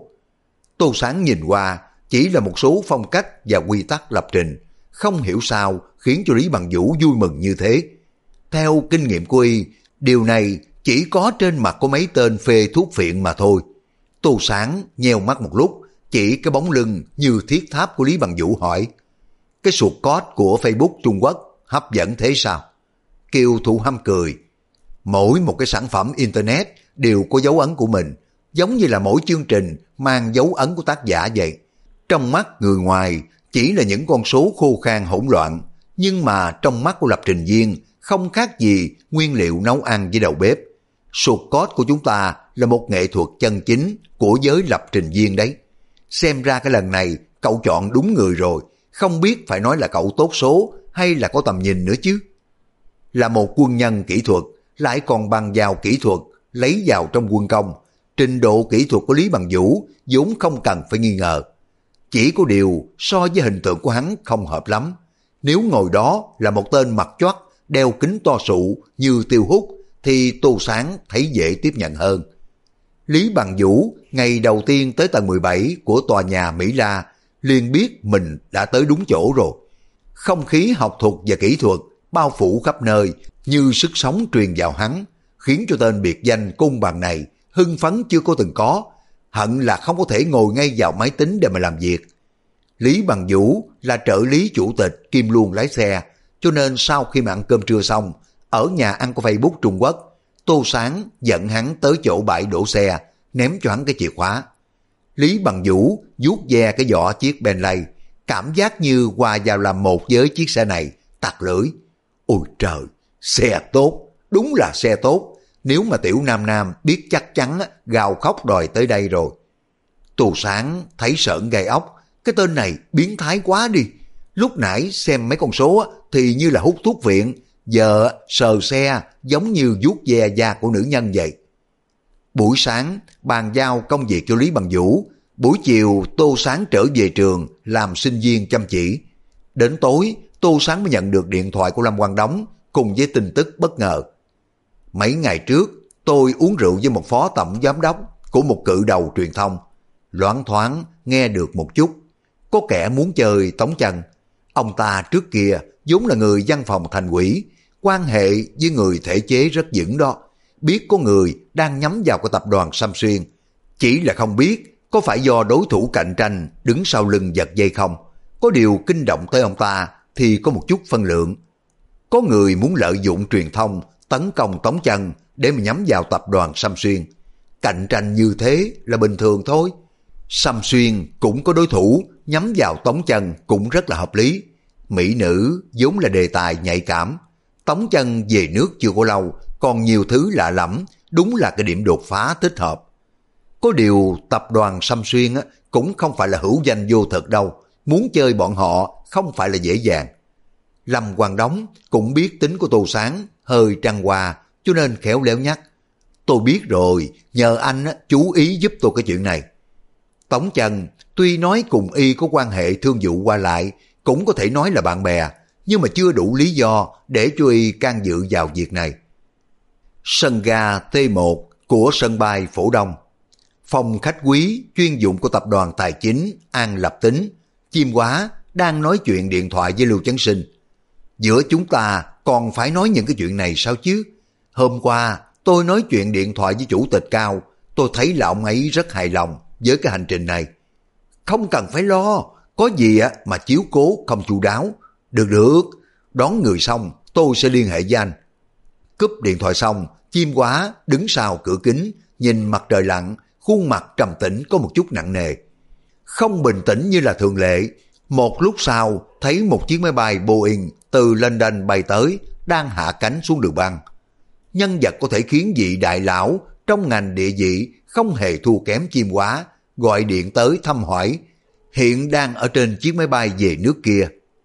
Tô Sáng nhìn qua chỉ là một số phong cách và quy tắc lập trình, không hiểu sao khiến cho Lý Bằng Vũ vui mừng như thế. Theo kinh nghiệm của y, điều này chỉ có trên mặt của mấy tên phê thuốc phiện mà thôi. Tô Sáng nheo mắt một lúc, chỉ cái bóng lưng như thiết tháp của Lý Bằng Vũ hỏi, cái sụt code của Facebook Trung Quốc hấp dẫn thế sao? Kiều Thụ Hâm cười, mỗi một cái sản phẩm Internet đều có dấu ấn của mình, giống như là mỗi chương trình mang dấu ấn của tác giả vậy. Trong mắt người ngoài chỉ là những con số khô khan hỗn loạn, nhưng mà trong mắt của lập trình viên không khác gì nguyên liệu nấu ăn với đầu bếp. Sụt code của chúng ta là một nghệ thuật chân chính của giới lập trình viên đấy. Xem ra cái lần này cậu chọn đúng người rồi, không biết phải nói là cậu tốt số hay là có tầm nhìn nữa chứ. Là một quân nhân kỹ thuật, lại còn bằng vào kỹ thuật, lấy vào trong quân công. Trình độ kỹ thuật của Lý Bằng Vũ vốn không cần phải nghi ngờ. Chỉ có điều so với hình tượng của hắn không hợp lắm. Nếu ngồi đó là một tên mặt choắt, đeo kính to sụ như Tiêu Hút, thì Tô Sáng thấy dễ tiếp nhận hơn. Lý Bằng Vũ ngày đầu tiên tới tầng 17 của tòa nhà Mỹ La liền biết mình đã tới đúng chỗ rồi. Không khí học thuật và kỹ thuật bao phủ khắp nơi như sức sống truyền vào hắn, khiến cho tên biệt danh Cung Bằng này hưng phấn chưa có từng có, hận là không có thể ngồi ngay vào máy tính để mà làm việc. Lý Bằng Vũ là trợ lý chủ tịch kiêm luôn lái xe, cho nên sau khi mà ăn cơm trưa xong, ở nhà ăn của Facebook Trung Quốc, Tô Sáng dẫn hắn tới chỗ bãi đổ xe, ném cho hắn cái chìa khóa. Lý Bằng Vũ vuốt ve cái vỏ chiếc Bentley, cảm giác như hòa vào làm một với chiếc xe này, tặc lưỡi. Ôi trời, xe tốt, đúng là xe tốt. Nếu mà Tiểu Nam Nam biết chắc chắn gào khóc đòi tới đây rồi. Tô Sáng thấy sợn gai ốc, cái tên này biến thái quá đi. Lúc nãy xem mấy con số thì như là hút thuốc viện, giờ sờ xe giống như vuốt ve da của nữ nhân vậy. Buổi sáng bàn giao công việc cho Lý Bằng Vũ, buổi chiều Tô Sáng trở về trường làm sinh viên chăm chỉ. Đến tối Tô Sáng mới nhận được điện thoại của Lâm Quang Đống cùng với tin tức bất ngờ. Mấy ngày trước tôi uống rượu với một phó tổng giám đốc của một cự đầu truyền thông, loáng thoáng nghe được một chút có kẻ muốn chơi Tống Chân. Ông ta trước kia vốn là người văn phòng thành ủy, quan hệ với người thể chế rất vững đó, biết có người đang nhắm vào cái tập đoàn Samsung, chỉ là không biết có phải do đối thủ cạnh tranh đứng sau lưng giật dây không. Có điều kinh động tới ông ta thì có một chút phân lượng. Có người muốn lợi dụng truyền thông tấn công Tống Chân để mà nhắm vào tập đoàn Samsung. Cạnh tranh như thế là bình thường thôi. Samsung cũng có đối thủ, nhắm vào Tống Chân cũng rất là hợp lý. Mỹ nữ vốn là đề tài nhạy cảm. Tống Chân về nước chưa có lâu, còn nhiều thứ lạ lẫm, đúng là cái điểm đột phá thích hợp. Có điều tập đoàn Samsung cũng không phải là hữu danh vô thực đâu, muốn chơi bọn họ không phải là dễ dàng. Lâm Quang Đống cũng biết tính của Tô Sáng hơi trăng hoa, cho nên khéo léo nhắc. Tôi biết rồi, nhờ anh chú ý giúp tôi cái chuyện này. Tống Chân tuy nói cùng y có quan hệ thương vụ qua lại, cũng có thể nói là bạn bè, nhưng mà chưa đủ lý do để cho y can dự vào việc này. Sân ga T1 của sân bay Phổ Đông, phòng khách quý chuyên dụng của tập đoàn tài chính An Lập Tính, Chim Quá đang nói chuyện điện thoại với Lưu Chấn Sinh. Giữa chúng ta còn phải nói những cái chuyện này sao chứ? Hôm qua tôi nói chuyện điện thoại với chủ tịch Cao, tôi thấy là ông ấy rất hài lòng với cái hành trình này. Không cần phải lo, có gì mà chiếu cố không chu đáo. Được, đón người xong tôi sẽ liên hệ với anh. Cúp điện thoại xong, Chim Quá đứng sau cửa kính, nhìn mặt trời lặn, khuôn mặt trầm tĩnh có một chút nặng nề. Không bình tĩnh như là thường lệ. Một lúc sau, thấy một chiếc máy bay Boeing từ London bay tới, đang hạ cánh xuống đường băng. Nhân vật có thể khiến vị đại lão trong ngành địa vị không hề thua kém Chim Quá, gọi điện tới thăm hỏi, hiện đang ở trên chiếc máy bay về nước kia.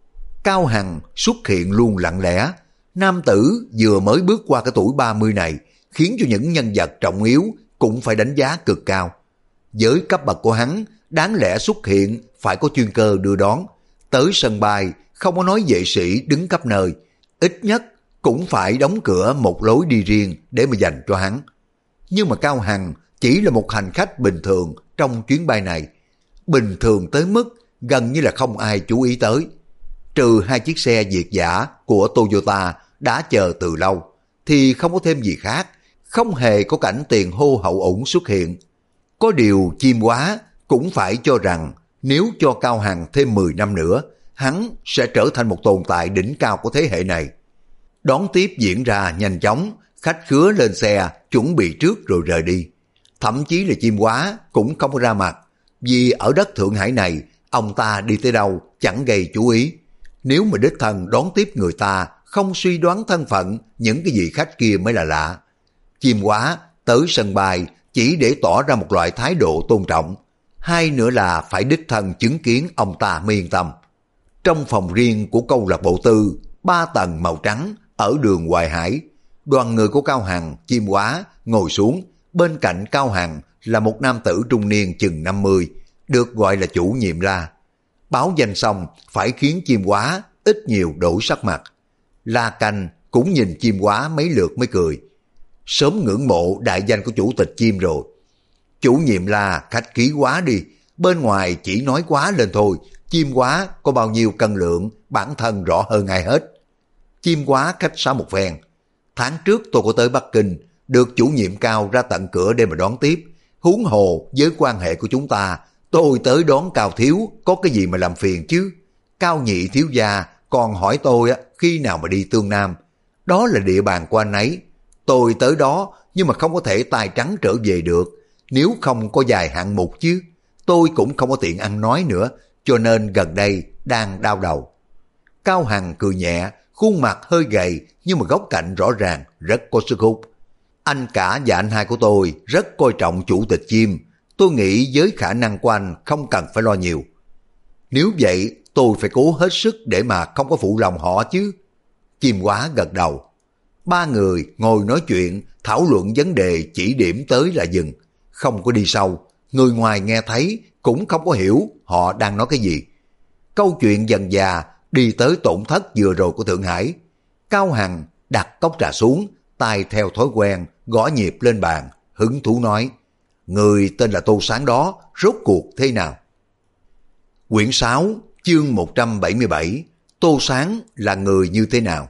Cao Hằng xuất hiện luôn lặng lẽ. Nam tử vừa mới bước qua cái tuổi 30 này, khiến cho những nhân vật trọng yếu cũng phải đánh giá cực cao. Với cấp bậc của hắn, đáng lẽ xuất hiện phải có chuyên cơ đưa đón. Tới sân bay không có nói vệ sĩ đứng khắp nơi, ít nhất cũng phải đóng cửa một lối đi riêng để mà dành cho hắn. Nhưng mà Cao Hằng chỉ là một hành khách bình thường trong chuyến bay này, bình thường tới mức gần như là không ai chú ý tới. Trừ hai chiếc xe Việt dã của Toyota đã chờ từ lâu, thì không có thêm gì khác, không hề có cảnh tiền hô hậu ủng xuất hiện. Có điều Chim Quá cũng phải cho rằng nếu cho Cao Hằng thêm 10 năm nữa, hắn sẽ trở thành một tồn tại đỉnh cao của thế hệ này. Đón tiếp diễn ra nhanh chóng, khách khứa lên xe chuẩn bị trước rồi rời đi. Thậm chí là Chim Quá cũng không có ra mặt, vì ở đất Thượng Hải này, ông ta đi tới đâu chẳng gây chú ý. Nếu mà đích thân đón tiếp người ta, không suy đoán thân phận những cái vị khách kia mới là lạ. Chim Quá tới sân bay chỉ để tỏ ra một loại thái độ tôn trọng, hai nữa là phải đích thân chứng kiến ông ta mới yên tâm. Trong phòng riêng của câu lạc bộ Tư, 3 tầng màu trắng ở đường Hoài Hải, đoàn người của Cao Hằng, Chim Quá ngồi xuống. Bên cạnh Cao Hằng là một nam tử trung niên chừng 50, được gọi là chủ nhiệm La. Báo danh xong phải khiến Chim Quá ít nhiều đổi sắc mặt. La Canh cũng nhìn Chim Quá mấy lượt mới cười. sớm ngưỡng mộ đại danh của chủ tịch Chim rồi. Chủ nhiệm La khách khí quá đi, bên ngoài chỉ nói quá lên thôi, Chim Quá có bao nhiêu cân lượng, bản thân rõ hơn ai hết. Chim Quá khách sáo một phen. Tháng trước tôi có tới Bắc Kinh, được chủ nhiệm Cao ra tận cửa để mà đón tiếp. Huống hồ với quan hệ của chúng ta, tôi tới đón Cao thiếu có cái gì mà làm phiền chứ. Cao nhị thiếu gia còn hỏi tôi khi nào mà đi Tương Nam. Đó là địa bàn của anh ấy. Tôi tới đó nhưng mà không có thể tay trắng trở về được, nếu không có vài hạng mục chứ. Tôi cũng không có tiện ăn nói nữa, cho nên gần đây đang đau đầu. Cao Hằng cười nhẹ, khuôn mặt hơi gầy nhưng mà góc cạnh rõ ràng, rất có sức hút. Anh cả và anh hai của tôi rất coi trọng chủ tịch Chim. Tôi nghĩ với khả năng của anh không cần phải lo nhiều. Nếu vậy tôi phải cố hết sức để mà không có phụ lòng họ chứ. Chim Quá gật đầu. Ba người ngồi nói chuyện, thảo luận vấn đề chỉ điểm tới là dừng. Không có đi sâu, người ngoài nghe thấy cũng không có hiểu họ đang nói cái gì. Câu chuyện dần dà đi tới tổn thất vừa rồi của Thượng Hải. Cao Hằng đặt cốc trà xuống, tay theo thói quen gõ nhịp lên bàn, hứng thú nói: người tên là Tô Sáng đó rốt cuộc thế nào? Quyển 6 chương 177, Tô Sáng là người như thế nào?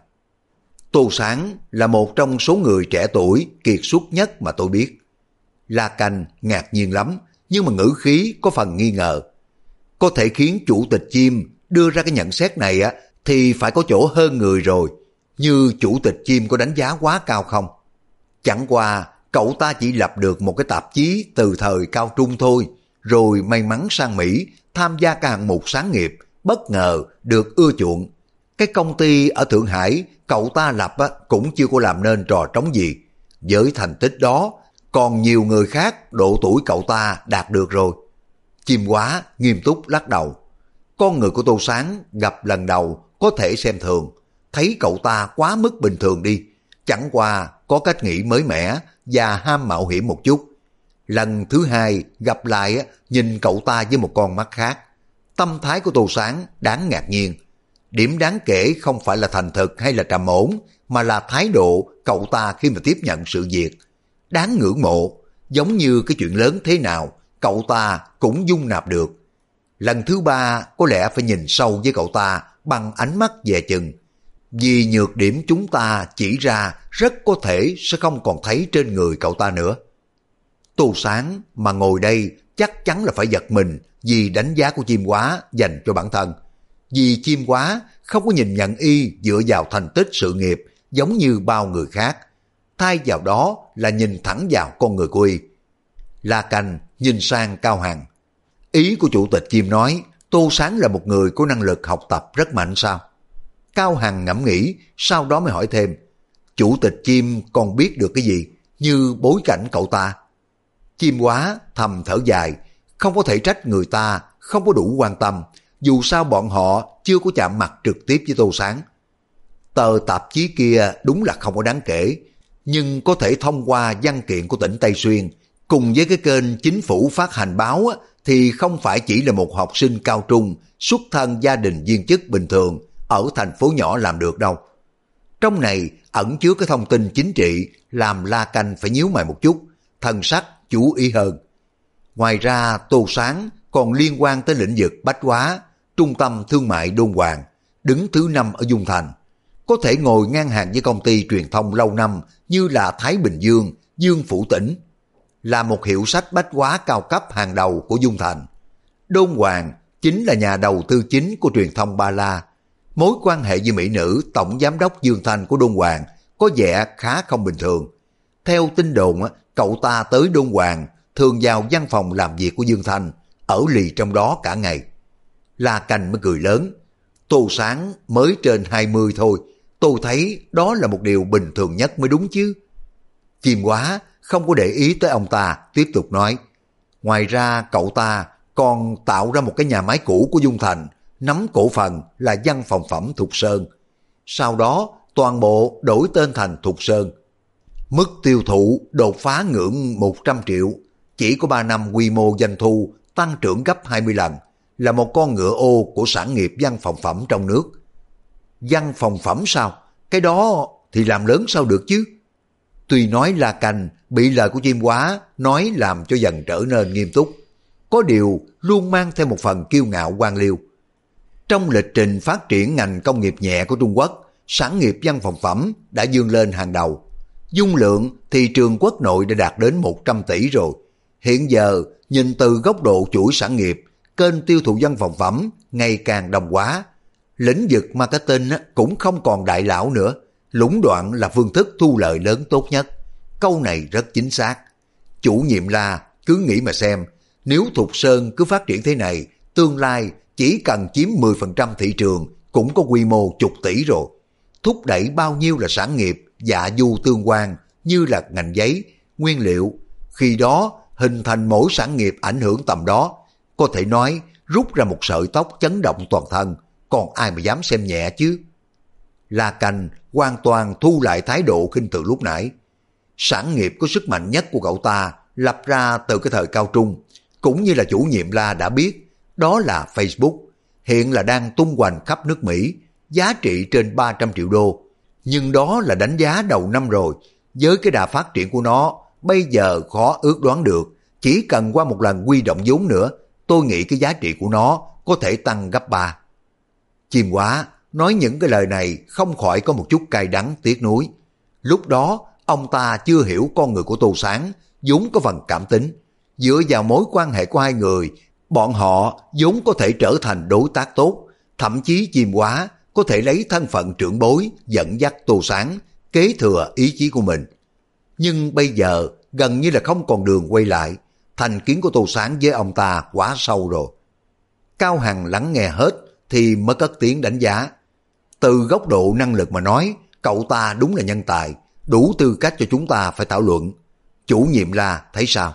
Tô Sáng là một trong số người trẻ tuổi kiệt xuất nhất mà tôi biết. La Canh ngạc nhiên lắm, nhưng mà ngữ khí có phần nghi ngờ. Có thể khiến chủ tịch Chim đưa ra cái nhận xét này thì phải có chỗ hơn người rồi. Như chủ tịch Chim có đánh giá quá cao không? Chẳng qua cậu ta chỉ lập được một cái tạp chí từ thời cao trung thôi, rồi may mắn sang Mỹ tham gia các hạng mục sáng nghiệp, bất ngờ được ưa chuộng. Cái công ty ở Thượng Hải cậu ta lập cũng chưa có làm nên trò trống gì. Với thành tích đó, còn nhiều người khác độ tuổi cậu ta đạt được rồi. Chim Quá nghiêm túc lắc đầu. Con người của Tô Sáng gặp lần đầu có thể xem thường, thấy cậu ta quá mức bình thường đi. Chẳng qua có cách nghĩ mới mẻ và ham mạo hiểm một chút. Lần thứ hai gặp lại nhìn cậu ta với một con mắt khác. Tâm thái của Tô Sáng đáng ngạc nhiên. Điểm đáng kể không phải là thành thực hay là trầm ổn, mà là thái độ cậu ta khi mà tiếp nhận sự việc. Đáng ngưỡng mộ, giống như cái chuyện lớn thế nào, cậu ta cũng dung nạp được. Lần thứ ba có lẽ phải nhìn sâu với cậu ta bằng ánh mắt dè chừng. Vì nhược điểm chúng ta chỉ ra rất có thể sẽ không còn thấy trên người cậu ta nữa. Tô Sáng mà ngồi đây chắc chắn là phải giật mình vì đánh giá của Chim Quá dành cho bản thân. Vì Chim Quá không có nhìn nhận y dựa vào thành tích sự nghiệp giống như bao người khác. Thay vào đó là nhìn thẳng vào con người của y. La Canh nhìn sang Cao Hằng. Ý của chủ tịch Chim nói Tô Sáng là một người có năng lực học tập rất mạnh sao? Cao Hằng ngẫm nghĩ, sau đó mới hỏi thêm. Chủ tịch Chim còn biết được cái gì như bối cảnh cậu ta? Chim Quá thầm thở dài, không có thể trách người ta không có đủ quan tâm, dù sao bọn họ chưa có chạm mặt trực tiếp với Tô Sáng. Tờ tạp chí kia đúng là không có đáng kể, nhưng có thể thông qua văn kiện của tỉnh Tây Xuyên cùng với cái kênh chính phủ phát hành báo thì không phải chỉ là một học sinh cao trung xuất thân gia đình viên chức bình thường ở thành phố nhỏ làm được đâu. Trong này ẩn chứa cái thông tin chính trị làm La Canh phải nhíu mày một chút, thần sắc chú ý hơn. Ngoài ra Tô Sáng còn liên quan tới lĩnh vực bách hóa, trung tâm thương mại Đôn Hoàng, đứng thứ 5 ở Dung Thành. Có thể ngồi ngang hàng với công ty truyền thông lâu năm như là Thái Bình Dương, Dương Phủ Tỉnh, là một hiệu sách bách hóa cao cấp hàng đầu của Dung Thành. Đôn Hoàng chính là nhà đầu tư chính của truyền thông Ba La. Mối quan hệ với mỹ nữ tổng giám đốc Dương Thanh của Đôn Hoàng có vẻ khá không bình thường. Theo tin đồn, cậu ta tới Đôn Hoàng thường vào văn phòng làm việc của Dương Thanh, ở lì trong đó cả ngày. La Canh mới cười lớn. Tô Sáng mới trên 20 thôi, tôi thấy đó là một điều bình thường nhất mới đúng chứ. Chim Quá không có để ý tới ông ta, tiếp tục nói. Ngoài ra cậu ta còn tạo ra một cái nhà máy cũ của Dung Thành, nắm cổ phần là văn phòng phẩm Thục Sơn. Sau đó toàn bộ đổi tên thành Thục Sơn. Mức tiêu thụ đột phá ngưỡng 100 triệu, chỉ có 3 năm quy mô doanh thu tăng trưởng gấp 20 lần, là một con ngựa ô của sản nghiệp văn phòng phẩm trong nước. Văn phòng phẩm sao? Cái đó thì làm lớn sao được chứ? Tuy nói La Canh bị lời của Chim Quá nói làm cho dần trở nên nghiêm túc, có điều luôn mang theo một phần kiêu ngạo quan liêu. Trong lịch trình phát triển ngành công nghiệp nhẹ của Trung Quốc, sản nghiệp văn phòng phẩm đã vươn lên hàng đầu. Dung lượng thị trường quốc nội đã đạt đến 100 tỷ rồi. Hiện giờ, nhìn từ góc độ chuỗi sản nghiệp, kênh tiêu thụ văn phòng phẩm ngày càng đồng hóa. Lĩnh vực marketing cũng không còn đại lão nữa. Lũng đoạn là phương thức thu lợi lớn tốt nhất. Câu này rất chính xác. Chủ nhiệm La cứ nghĩ mà xem, nếu Thục Sơn cứ phát triển thế này, tương lai chỉ cần chiếm 10% thị trường cũng có quy mô chục tỷ rồi. Thúc đẩy bao nhiêu là sản nghiệp dạ du tương quan như là ngành giấy, nguyên liệu. Khi đó hình thành mỗi sản nghiệp ảnh hưởng tầm đó. Có thể nói rút ra một sợi tóc chấn động toàn thân, còn ai mà dám xem nhẹ chứ. La Canh hoàn toàn thu lại thái độ khinh thường lúc nãy. Sản nghiệp có sức mạnh nhất của cậu ta lập ra từ cái thời cao trung, cũng như là chủ nhiệm La đã biết, đó là Facebook, hiện là đang tung hoành khắp nước Mỹ, giá trị trên 300 triệu đô. Nhưng đó là đánh giá đầu năm rồi, với cái đà phát triển của nó, bây giờ khó ước đoán được, chỉ cần qua một lần huy động vốn nữa, tôi nghĩ cái giá trị của nó có thể tăng gấp 3. Chim Quá nói những cái lời này không khỏi có một chút cay đắng tiếc nuối. Lúc đó, ông ta chưa hiểu con người của Tô Sáng, vốn có phần cảm tính. Dựa vào mối quan hệ của hai người, bọn họ vốn có thể trở thành đối tác tốt. Thậm chí Chim Quá có thể lấy thân phận trưởng bối dẫn dắt Tô Sáng, kế thừa ý chí của mình. Nhưng bây giờ gần như là không còn đường quay lại. Thành kiến của Tô Sáng với ông ta quá sâu rồi. Cao Hằng lắng nghe hết thì mới cất tiếng đánh giá. Từ góc độ năng lực mà nói, cậu ta đúng là nhân tài, đủ tư cách cho chúng ta phải thảo luận. Chủ nhiệm La thấy sao?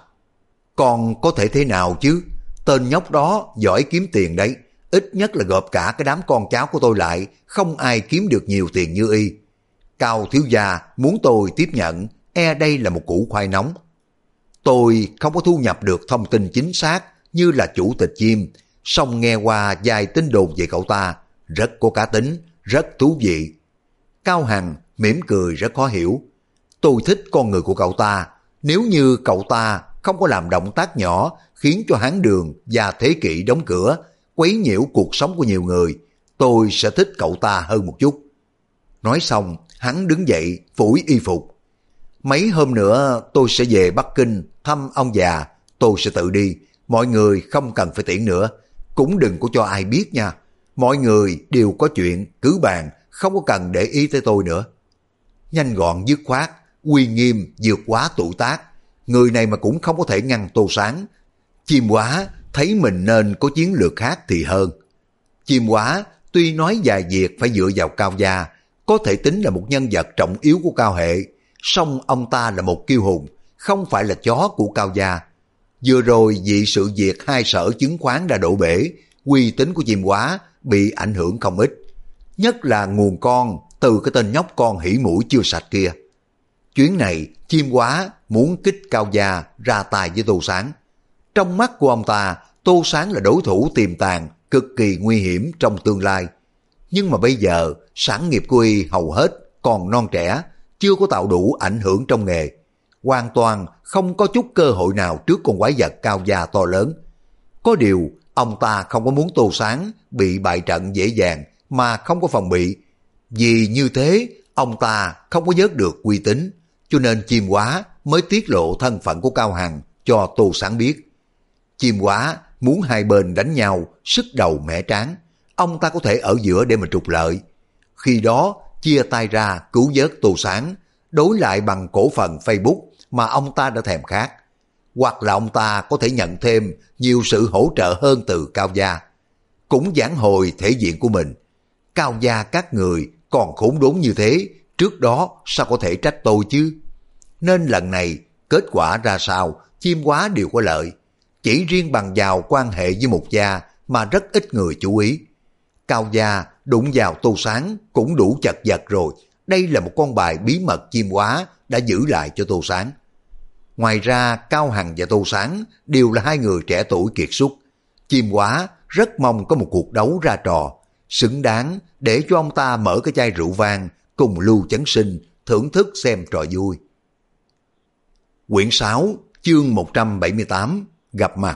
Còn có thể thế nào chứ? Tên nhóc đó giỏi kiếm tiền đấy, ít nhất là gộp cả cái đám con cháu của tôi lại, không ai kiếm được nhiều tiền như y. Cao thiếu gia muốn tôi tiếp nhận, đây là một củ khoai nóng. Tôi không có thu nhập được thông tin chính xác như là chủ tịch Chim, song nghe qua vài tin đồn về cậu ta, rất có cá tính, rất thú vị. Cao Hằng mỉm cười rất khó hiểu. Tôi thích con người của cậu ta, nếu như cậu ta không có làm động tác nhỏ khiến cho Hán Đường và Thế Kỷ đóng cửa, quấy nhiễu cuộc sống của nhiều người, tôi sẽ thích cậu ta hơn một chút. Nói xong, hắn đứng dậy, phủi y phục. Mấy hôm nữa tôi sẽ về Bắc Kinh thăm ông già, tôi sẽ tự đi, mọi người không cần phải tiễn nữa. Cũng đừng có cho ai biết nha, mọi người đều có chuyện, cứ bàn, không có cần để ý tới tôi nữa. Nhanh gọn dứt khoát, uy nghiêm vượt quá tuổi tác, người này mà cũng không có thể ngăn Tô Sáng. Chim Quá thấy mình nên có chiến lược khác thì hơn. Chim Quá tuy nói vài việc phải dựa vào Cao gia, có thể tính là một nhân vật trọng yếu của Cao hệ, song ông ta là một kiêu hùng, không phải là chó của Cao gia. Vừa rồi vì sự việc hai sở chứng khoán đã đổ bể, uy tín của Chim Quá bị ảnh hưởng không ít. Nhất là nguồn con từ cái tên nhóc con hỉ mũi chưa sạch kia. Chuyến này Chim Quá muốn kích Cao gia ra tay với Tô Sáng. Trong mắt của ông ta, Tô Sáng là đối thủ tiềm tàng, cực kỳ nguy hiểm trong tương lai. Nhưng mà bây giờ, sản nghiệp của y hầu hết còn non trẻ, chưa có tạo đủ ảnh hưởng trong nghề. Hoàn toàn không có chút cơ hội nào trước con quái vật Cao gia to lớn. Có điều, ông ta không có muốn Tô Sáng bị bại trận dễ dàng mà không có phòng bị. Vì như thế, ông ta không có vớt được uy tín, cho nên Chim Quá mới tiết lộ thân phận của Cao Hằng cho Tô Sáng biết. Chim Quá muốn hai bên đánh nhau, sức đầu mẻ trán, ông ta có thể ở giữa để mà trục lợi. Khi đó, chia tay ra cứu vớt Tô Sáng, đối lại bằng cổ phần Facebook mà ông ta đã thèm khát. Hoặc là ông ta có thể nhận thêm nhiều sự hỗ trợ hơn từ Cao gia. Cũng vãn hồi thể diện của mình. Cao gia các người còn khốn đốn như thế, trước đó sao có thể trách tôi chứ? Nên lần này, kết quả ra sao, Chim Quá đều có lợi. Chỉ riêng bằng vào quan hệ với Mục gia mà rất ít người chú ý. Cao gia đụng vào Tô Sáng cũng đủ chật vật rồi. Đây là một con bài bí mật Chim Quá đã giữ lại cho Tô Sáng. Ngoài ra, Cao Hằng và Tô Sáng đều là hai người trẻ tuổi kiệt xuất. Chim Quá rất mong có một cuộc đấu ra trò, xứng đáng để cho ông ta mở cái chai rượu vang cùng Lưu Chấn Sinh thưởng thức xem trò vui. Quyển 6, chương 178, gặp mặt.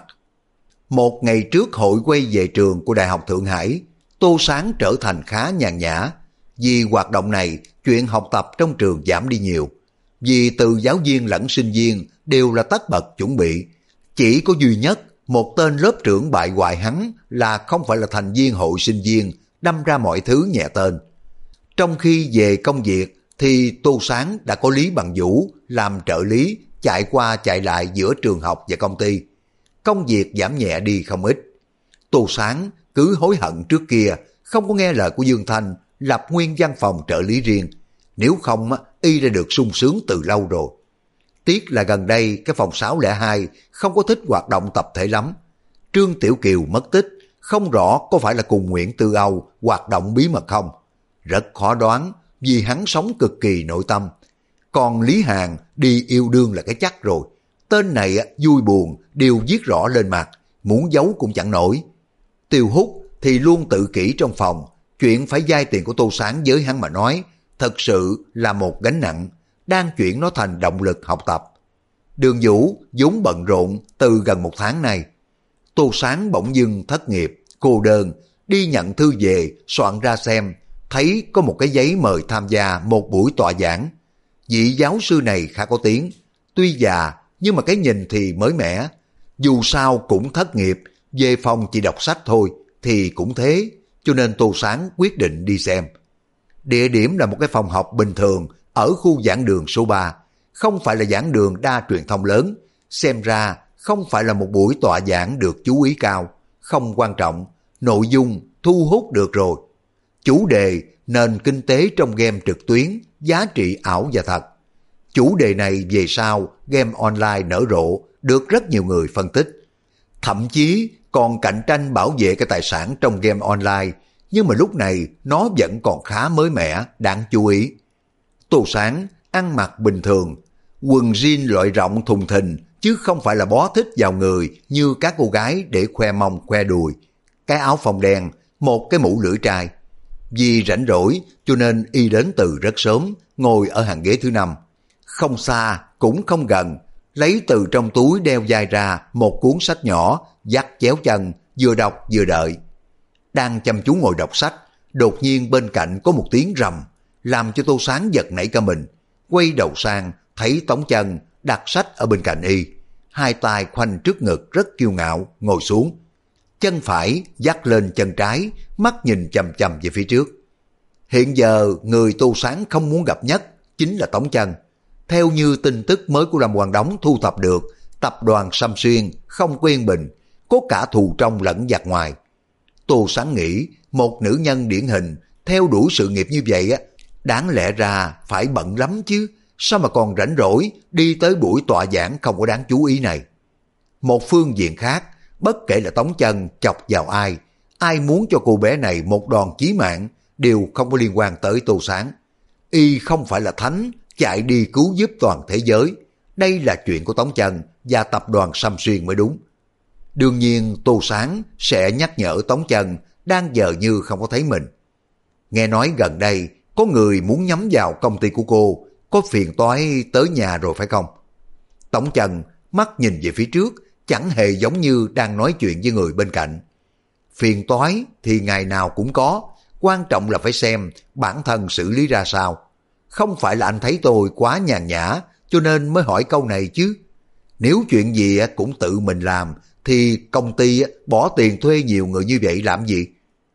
Một ngày trước hội quay về trường của Đại học Thượng Hải, Tô Sáng trở thành khá nhàn nhã. Vì hoạt động này, chuyện học tập trong trường giảm đi nhiều. Vì từ giáo viên lẫn sinh viên đều là tất bật chuẩn bị. Chỉ có duy nhất một tên lớp trưởng bại hoại hắn là không phải là thành viên hội sinh viên, đâm ra mọi thứ nhẹ tên. Trong khi về công việc thì Tô Sáng đã có Lý Bằng Vũ làm trợ lý chạy qua chạy lại giữa trường học và công ty. Công việc giảm nhẹ đi không ít. Tô Sáng cứ hối hận trước kia không có nghe lời của Dương Thanh lập nguyên văn phòng trợ lý riêng. Nếu không, y đã được sung sướng từ lâu rồi. Tiếc là gần đây cái phòng 602 không có thích hoạt động tập thể lắm. Trương Tiểu Kiều mất tích, không rõ có phải là cùng Nguyễn Tư Âu hoạt động bí mật không. Rất khó đoán vì hắn sống cực kỳ nội tâm. Còn Lý Hàn đi yêu đương là cái chắc rồi. Tên này vui buồn đều viết rõ lên mặt, muốn giấu cũng chẳng nổi. Tiêu Hút thì luôn tự kỷ trong phòng. Chuyện phải vay tiền của Tô Sáng với hắn mà nói thật sự là một gánh nặng, đang chuyển nó thành động lực học tập. Đường Vũ vốn bận rộn từ gần một tháng nay. Tô Sáng bỗng dưng thất nghiệp, cô đơn, đi nhận thư về, soạn ra xem, thấy có một cái giấy mời tham gia một buổi tọa giảng. Vị giáo sư này khá có tiếng, tuy già nhưng mà cái nhìn thì mới mẻ. Dù sao cũng thất nghiệp, về phòng chỉ đọc sách thôi thì cũng thế, cho nên Tô Sáng quyết định đi xem. Địa điểm là một cái phòng học bình thường ở khu giảng đường số 3, không phải là giảng đường đa truyền thông lớn. Xem ra không phải là một buổi tọa giảng được chú ý cao, không quan trọng, nội dung thu hút được rồi. Chủ đề nền kinh tế trong game trực tuyến, giá trị ảo và thật. Chủ đề này về sau game online nở rộ, được rất nhiều người phân tích. Thậm chí còn cạnh tranh bảo vệ cái tài sản trong game online, nhưng mà lúc này nó vẫn còn khá mới mẻ, đáng chú ý. Tô Sáng ăn mặc bình thường, quần jean loại rộng thùng thình, chứ không phải là bó thích vào người như các cô gái để khoe mông khoe đùi. Cái áo phông đen, một cái mũ lưỡi trai. Vì rảnh rỗi cho nên y đến từ rất sớm, ngồi ở hàng ghế thứ 5. Không xa cũng không gần, lấy từ trong túi đeo vai ra một cuốn sách nhỏ, dắt chéo chân, vừa đọc vừa đợi. Đang chăm chú ngồi đọc sách, đột nhiên bên cạnh có một tiếng rầm, làm cho Tô Sáng giật nảy cả mình. Quay đầu sang, thấy Tống Chân đặt sách ở bên cạnh y, hai tay khoanh trước ngực rất kiêu ngạo, ngồi xuống. Chân phải dắt lên chân trái, mắt nhìn chằm chằm về phía trước. Hiện giờ người Tô Sáng không muốn gặp nhất chính là Tống Chân. Theo như tin tức mới của Lâm Hoàng Đống thu thập được, tập đoàn Sâm Xuyên không có yên bình, có cả thù trong lẫn giặc ngoài. Tô Sáng nghĩ một nữ nhân điển hình theo đuổi sự nghiệp như vậy đáng lẽ ra phải bận lắm chứ, sao mà còn rảnh rỗi đi tới buổi tọa giảng không có đáng chú ý này. Một phương diện khác, bất kể là Tống Chân chọc vào ai muốn cho cô bé này một đòn chí mạng đều không có liên quan tới Tô Sáng. Y không phải là thánh chạy đi cứu giúp toàn thế giới, đây là chuyện của Tống Chân và tập đoàn Sâm Xuyên mới đúng. Đương nhiên Tô Sáng sẽ nhắc nhở Tống Chân đang giờ như không có thấy mình. Nghe nói gần đây có người muốn nhắm vào công ty của cô, có phiền toái tới nhà rồi phải không? Tống Chân mắt nhìn về phía trước, chẳng hề giống như đang nói chuyện với người bên cạnh. Phiền toái thì ngày nào cũng có, quan trọng là phải xem bản thân xử lý ra sao. Không phải là anh thấy tôi quá nhàn nhã cho nên mới hỏi câu này chứ. Nếu chuyện gì cũng tự mình làm thì công ty bỏ tiền thuê nhiều người như vậy làm gì?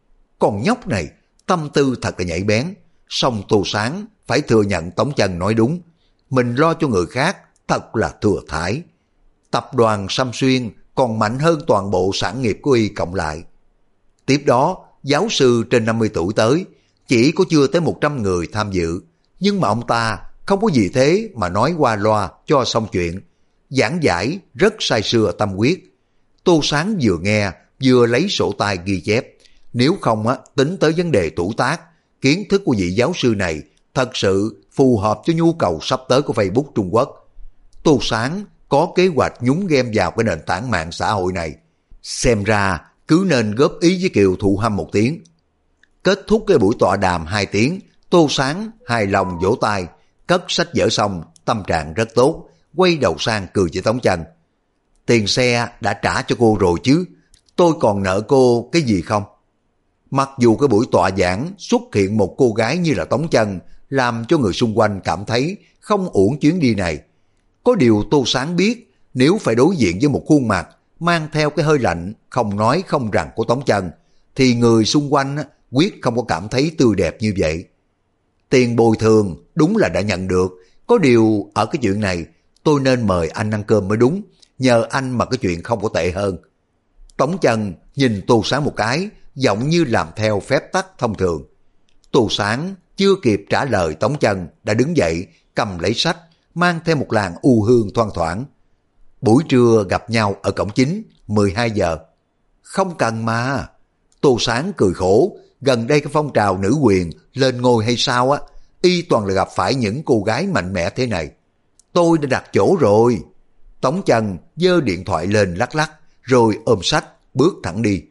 Còn nhóc này tâm tư thật là nhạy bén. Song Tô Sáng phải thừa nhận Tống Chân nói đúng, mình lo cho người khác thật là thừa thãi. Tập đoàn Sâm Xuyên còn mạnh hơn toàn bộ sản nghiệp của y cộng lại. Tiếp đó giáo sư trên 50 tuổi tới, chỉ có chưa tới 100 người tham dự, nhưng mà ông ta không có gì thế mà nói qua loa cho xong chuyện. Giảng giải rất say sưa tâm huyết. Tô Sáng vừa nghe vừa lấy sổ tay ghi chép. Nếu không tính tới vấn đề tuổi tác, kiến thức của vị giáo sư này thật sự phù hợp cho nhu cầu sắp tới của Facebook Trung Quốc. Tô Sáng có kế hoạch nhúng game vào cái nền tảng mạng xã hội này. Xem ra cứ nên góp ý với Kiều Thụ Hâm một tiếng. Kết thúc cái buổi tọa đàm 2 tiếng, Tô Sáng hài lòng vỗ tay, cất sách vở xong, tâm trạng rất tốt, quay đầu sang cười với Tống Chân. Tiền xe đã trả cho cô rồi chứ, tôi còn nợ cô cái gì không? Mặc dù cái buổi tọa giảng xuất hiện một cô gái như là Tống Chân làm cho người xung quanh cảm thấy không uổng chuyến đi này. Có điều Tô Sáng biết nếu phải đối diện với một khuôn mặt mang theo cái hơi lạnh không nói không rằng của Tống Chân thì người xung quanh quyết không có cảm thấy tươi đẹp như vậy. Tiền bồi thường đúng là đã nhận được, có điều ở cái chuyện này tôi nên mời anh ăn cơm mới đúng, nhờ anh mà cái chuyện không có tệ hơn. Tống Chân nhìn Tô Sáng một cái, giọng như làm theo phép tắc thông thường. Tô Sáng chưa kịp trả lời Tống Chân đã đứng dậy, cầm lấy sách, mang theo một làn u hương thoang thoảng. Buổi trưa gặp nhau ở cổng chính, 12 giờ. Không cần mà. Tô Sáng cười khổ, gần đây cái phong trào nữ quyền lên ngôi hay sao á, y toàn là gặp phải những cô gái mạnh mẽ thế này. Tôi đã đặt chỗ rồi. Tống Chân giơ điện thoại lên lắc lắc, rồi ôm sách, bước thẳng đi.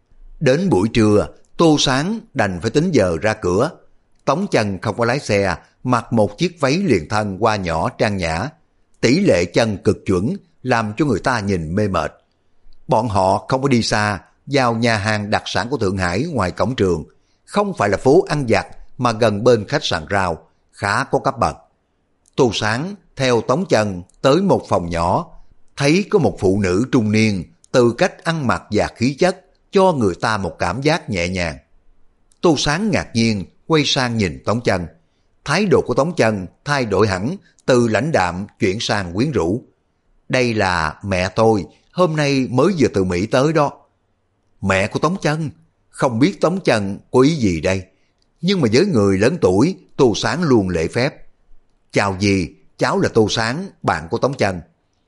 Đến buổi trưa, Tô Sáng đành phải tính giờ ra cửa. Tống Chân không có lái xe, mặc một chiếc váy liền thân hoa nhỏ trang nhã. Tỷ lệ chân cực chuẩn, làm cho người ta nhìn mê mệt. Bọn họ không có đi xa, vào nhà hàng đặc sản của Thượng Hải ngoài cổng trường. Không phải là phố ăn vặt mà gần bên khách sạn rau, khá có cấp bậc. Tô Sáng theo Tống Chân tới một phòng nhỏ, thấy có một phụ nữ trung niên, từ cách ăn mặc và khí chất cho người ta một cảm giác nhẹ nhàng. Tô Sáng ngạc nhiên quay sang nhìn Tống Chân. Thái độ của Tống Chân thay đổi hẳn, từ lãnh đạm chuyển sang quyến rũ. Đây là mẹ tôi, hôm nay mới vừa từ Mỹ tới đó. Mẹ của Tống Chân? Không biết Tống Chân có ý gì đây? Nhưng mà với người lớn tuổi, Tô Sáng luôn lễ phép. Chào dì, cháu là Tô Sáng, bạn của Tống Chân.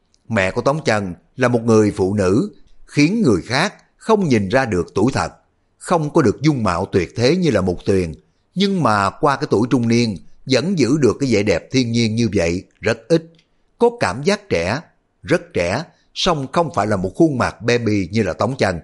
Mẹ của Tống Chân là một người phụ nữ, khiến người khác không nhìn ra được tuổi thật. Không có được dung mạo tuyệt thế như là Mục Tuyền, nhưng mà qua cái tuổi trung niên vẫn giữ được cái vẻ đẹp thiên nhiên như vậy rất ít. Có cảm giác trẻ, rất trẻ, song không phải là một khuôn mặt baby như là Tống Chân.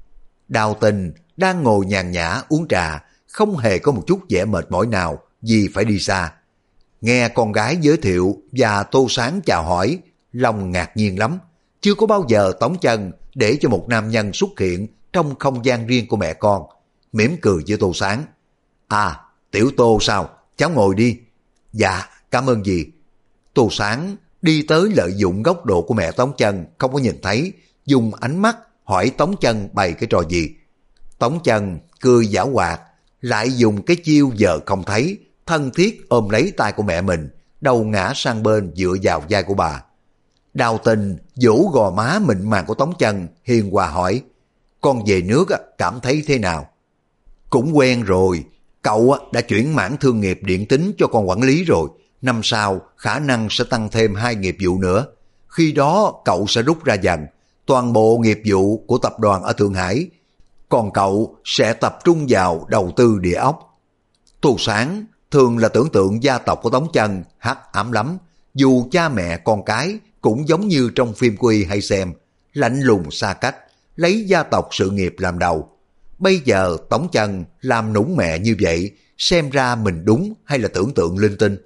Đào Tình đang ngồi nhàn nhã uống trà, không hề có một chút vẻ mệt mỏi nào vì phải đi xa. Nghe con gái giới thiệu và Tô Sáng chào hỏi, lòng ngạc nhiên lắm. Chưa có bao giờ Tống Chân để cho một nam nhân xuất hiện trong không gian riêng của mẹ con. Mỉm cười với Tô Sáng. À, tiểu Tô sao? Cháu ngồi đi. Dạ, cảm ơn dì. Tô Sáng đi tới lợi dụng góc độ của mẹ Tống Chân không có nhìn thấy, dùng ánh mắt hỏi Tống Chân bày cái trò gì. Tống Chân cười giảo hoạt, lại dùng cái chiêu giờ không thấy, thân thiết ôm lấy tay của mẹ mình, đầu ngã sang bên dựa vào vai của bà. Đào Tình vỗ gò má mịn màng của Tống Chân, hiền hòa hỏi, con về nước cảm thấy thế nào? Cũng quen rồi, cậu đã chuyển mảng thương nghiệp điện tính cho con quản lý rồi, năm sau khả năng sẽ tăng thêm 2 nghiệp vụ nữa. Khi đó cậu sẽ rút ra dần toàn bộ nghiệp vụ của tập đoàn ở Thượng Hải, còn cậu sẽ tập trung vào đầu tư địa ốc. Tô Sáng thường là tưởng tượng gia tộc của Tống Chân hắc ám lắm, dù cha mẹ con cái cũng giống như trong phim của y hay xem, lạnh lùng xa cách, lấy gia tộc sự nghiệp làm đầu. Bây giờ Tống Chân làm nũng mẹ như vậy, xem ra mình đúng hay là tưởng tượng linh tinh.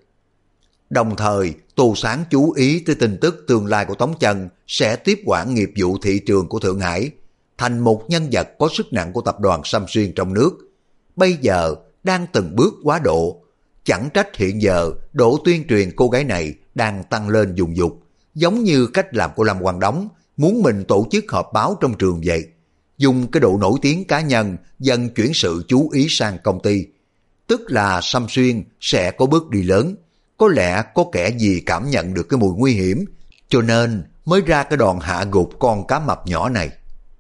Đồng thời, Tô Sáng chú ý tới tin tức tương lai của Tống Chân sẽ tiếp quản nghiệp vụ thị trường của Thượng Hải, thành một nhân vật có sức nặng của tập đoàn Samsung trong nước. Bây giờ đang từng bước quá độ, chẳng trách hiện giờ độ tuyên truyền cô gái này đang tăng lên dùng dục, giống như cách làm của Lâm Quang Đống muốn mình tổ chức họp báo trong trường vậy. Dùng cái độ nổi tiếng cá nhân dần chuyển sự chú ý sang công ty. Tức là Samsung sẽ có bước đi lớn. Có lẽ có kẻ gì cảm nhận được cái mùi nguy hiểm, cho nên mới ra cái đòn hạ gục con cá mập nhỏ này.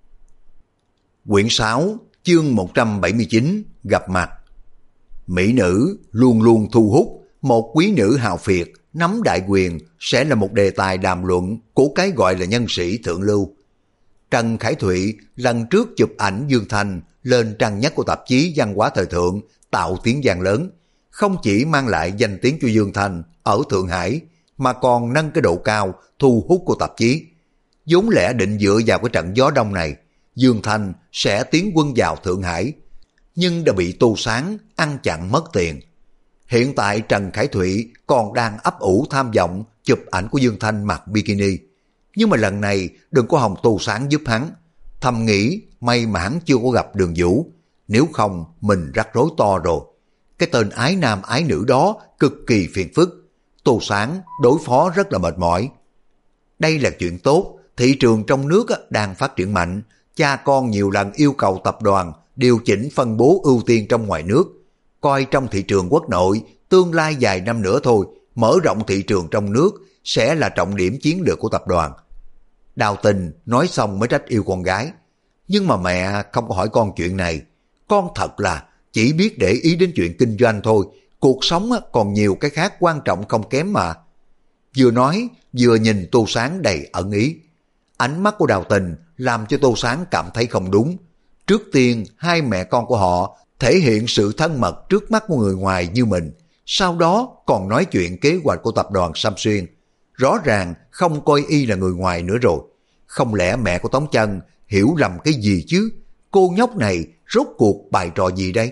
Quyển 6, chương 179, gặp mặt. Mỹ nữ luôn luôn thu hút, một quý nữ hào phiệt, nắm đại quyền sẽ là một đề tài đàm luận của cái gọi là nhân sĩ thượng lưu. Trần Khải Thụy lần trước chụp ảnh Dương Thanh lên trang nhất của tạp chí Văn hóa thời thượng, tạo tiếng vang lớn, không chỉ mang lại danh tiếng cho Dương Thanh ở Thượng Hải, mà còn nâng cái độ cao thu hút của tạp chí. Vốn lẽ định dựa vào cái trận gió đông này, Dương Thanh sẽ tiến quân vào Thượng Hải, nhưng đã bị Tô Sáng ăn chặn mất tiền. Hiện tại Trần Khải Thụy còn đang ấp ủ tham vọng chụp ảnh của Dương Thanh mặc bikini. Nhưng mà lần này đừng có Hồng Tô Sáng giúp hắn. Thầm nghĩ may mà hắn chưa có gặp Đường Vũ. Nếu không mình rắc rối to rồi. Cái tên ái nam ái nữ đó cực kỳ phiền phức. Tô Sáng đối phó rất là mệt mỏi. Đây là chuyện tốt. Thị trường trong nước đang phát triển mạnh. Cha con nhiều lần yêu cầu tập đoàn điều chỉnh phân bố ưu tiên trong ngoài nước. Coi trong thị trường quốc nội, tương lai vài năm nữa thôi, mở rộng thị trường trong nước sẽ là trọng điểm chiến lược của tập đoàn. Đào Tình nói xong mới trách yêu con gái. Nhưng mà mẹ không có hỏi con chuyện này. Con thật là chỉ biết để ý đến chuyện kinh doanh thôi. Cuộc sống còn nhiều cái khác quan trọng không kém mà. Vừa nói, vừa nhìn Tô Sáng đầy ẩn ý. Ánh mắt của Đào Tình làm cho Tô Sáng cảm thấy không đúng. Trước tiên, hai mẹ con của họ thể hiện sự thân mật trước mắt của người ngoài như mình. Sau đó còn nói chuyện kế hoạch của tập đoàn Sam Xuyên. Rõ ràng không coi y là người ngoài nữa rồi. Không lẽ mẹ của Tống Chân hiểu lầm cái gì chứ? Cô nhóc này rốt cuộc bài trò gì đây?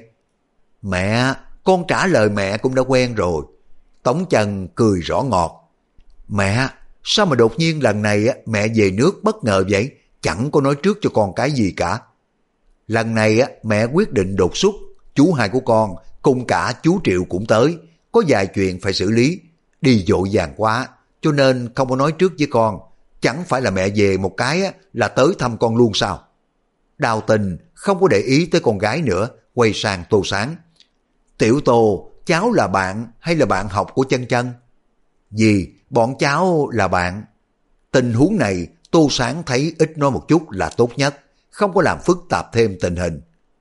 Mẹ, con trả lời mẹ cũng đã quen rồi. Tống Chân cười rõ ngọt. Mẹ, sao mà đột nhiên lần này mẹ về nước bất ngờ vậy? Chẳng có nói trước cho con cái gì cả. Lần này mẹ quyết định đột xuất. Chú hai của con cùng cả chú Triệu cũng tới. Có vài chuyện phải xử lý. Đi vội vàng quá, cho nên không có nói trước với con. Chẳng phải là mẹ về một cái là tới thăm con luôn sao? Đào Tình không có để ý tới con gái nữa, quay sang Tô Sáng. Tiểu Tô, cháu là bạn hay là bạn học của Chân Chân? Vì bọn cháu là bạn. Tình huống này Tô Sáng thấy ít nói một chút là tốt nhất, không có làm phức tạp thêm tình hình.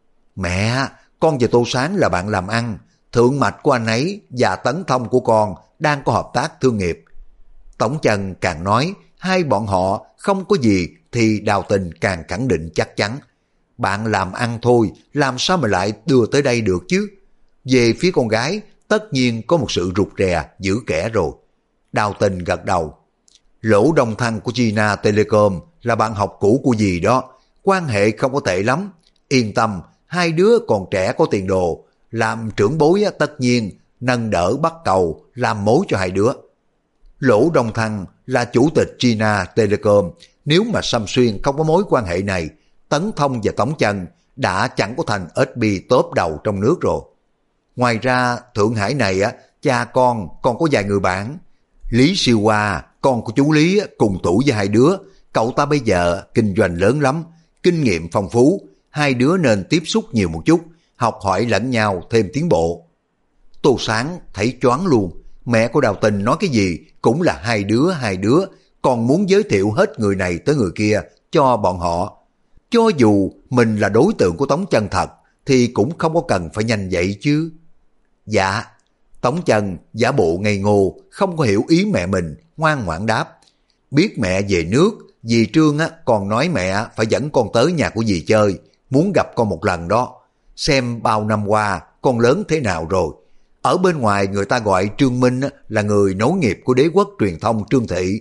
Mẹ, con và Tô Sáng là bạn làm ăn, thượng mạch của anh ấy và Tấn Thông của con đang có hợp tác thương nghiệp. Tống Chân càng nói hai bọn họ không có gì thì Đào Tình càng khẳng định chắc chắn. Bạn làm ăn thôi, làm sao mà lại đưa tới đây được chứ? Về phía con gái, tất nhiên có một sự rụt rè, giữ kẻ rồi. Đào Tình gật đầu. Lỗ Đông Thăng của China Telecom là bạn học cũ của dì đó, quan hệ không có tệ lắm. Yên tâm, hai đứa còn trẻ có tiền đồ, làm trưởng bối tất nhiên nâng đỡ bắt cầu, làm mối cho hai đứa. Lỗ Đông Thăng là chủ tịch China Telecom, nếu mà Sam Xuyên không có mối quan hệ này, Tấn Thông và Tống Chân đã chẳng có thành SB top đầu trong nước rồi. Ngoài ra, Thượng Hải này cha con còn có vài người bạn. Lý Siêu Hoa, con của chú Lý cùng tuổi với hai đứa, cậu ta bây giờ kinh doanh lớn lắm, kinh nghiệm phong phú, hai đứa nên tiếp xúc nhiều một chút, học hỏi lẫn nhau thêm tiến bộ. Tô Sáng thấy choáng luôn, mẹ của Đào Tình nói cái gì cũng là hai đứa, còn muốn giới thiệu hết người này tới người kia cho bọn họ. Cho dù mình là đối tượng của Tống Chân thật, thì cũng không có cần phải nhanh vậy chứ. Dạ. Tống Chân giả bộ ngây ngô, không có hiểu ý mẹ mình, ngoan ngoãn đáp. Biết mẹ về nước, dì Trương còn nói mẹ phải dẫn con tới nhà của dì chơi, muốn gặp con một lần đó. Xem bao năm qua con lớn thế nào rồi. Ở bên ngoài người ta gọi Trương Minh là người nối nghiệp của đế quốc truyền thông Trương Thị.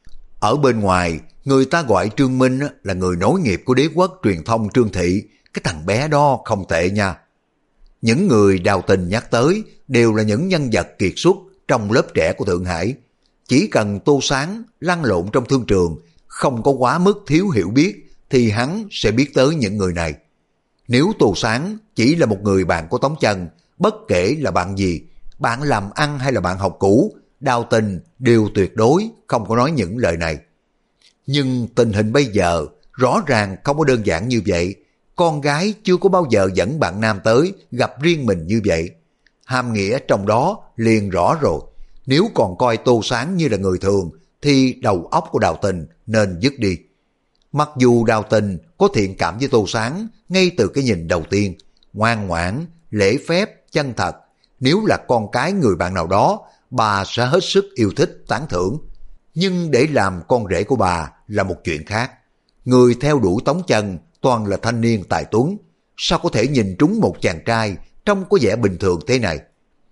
Ở bên ngoài người ta gọi Trương Minh là người nối nghiệp của đế quốc truyền thông Trương Thị. Cái thằng bé đó không tệ nha. Những người Đào Tình nhắc tới đều là những nhân vật kiệt xuất trong lớp trẻ của Thượng Hải. Chỉ cần Tô Sáng lăn lộn trong thương trường, không có quá mức thiếu hiểu biết, thì hắn sẽ biết tới những người này. Nếu Tô Sáng chỉ là một người bạn của Tống Chân, bất kể là bạn gì, bạn làm ăn hay là bạn học cũ, Đào Tình đều tuyệt đối không có nói những lời này. Nhưng tình hình bây giờ rõ ràng không có đơn giản như vậy. Con gái chưa có bao giờ dẫn bạn nam tới gặp riêng mình như vậy. Hàm nghĩa trong đó liền rõ rồi. Nếu còn coi Tô Sáng như là người thường, thì đầu óc của Đào Tình nên dứt đi. Mặc dù Đào Tình có thiện cảm với Tô Sáng ngay từ cái nhìn đầu tiên, ngoan ngoãn, lễ phép, chân thật. Nếu là con cái người bạn nào đó, bà sẽ hết sức yêu thích, tán thưởng. Nhưng để làm con rể của bà là một chuyện khác. Người theo đuổi Tống Chân toàn là thanh niên tài tuấn, sao có thể nhìn trúng một chàng trai trông có vẻ bình thường thế này.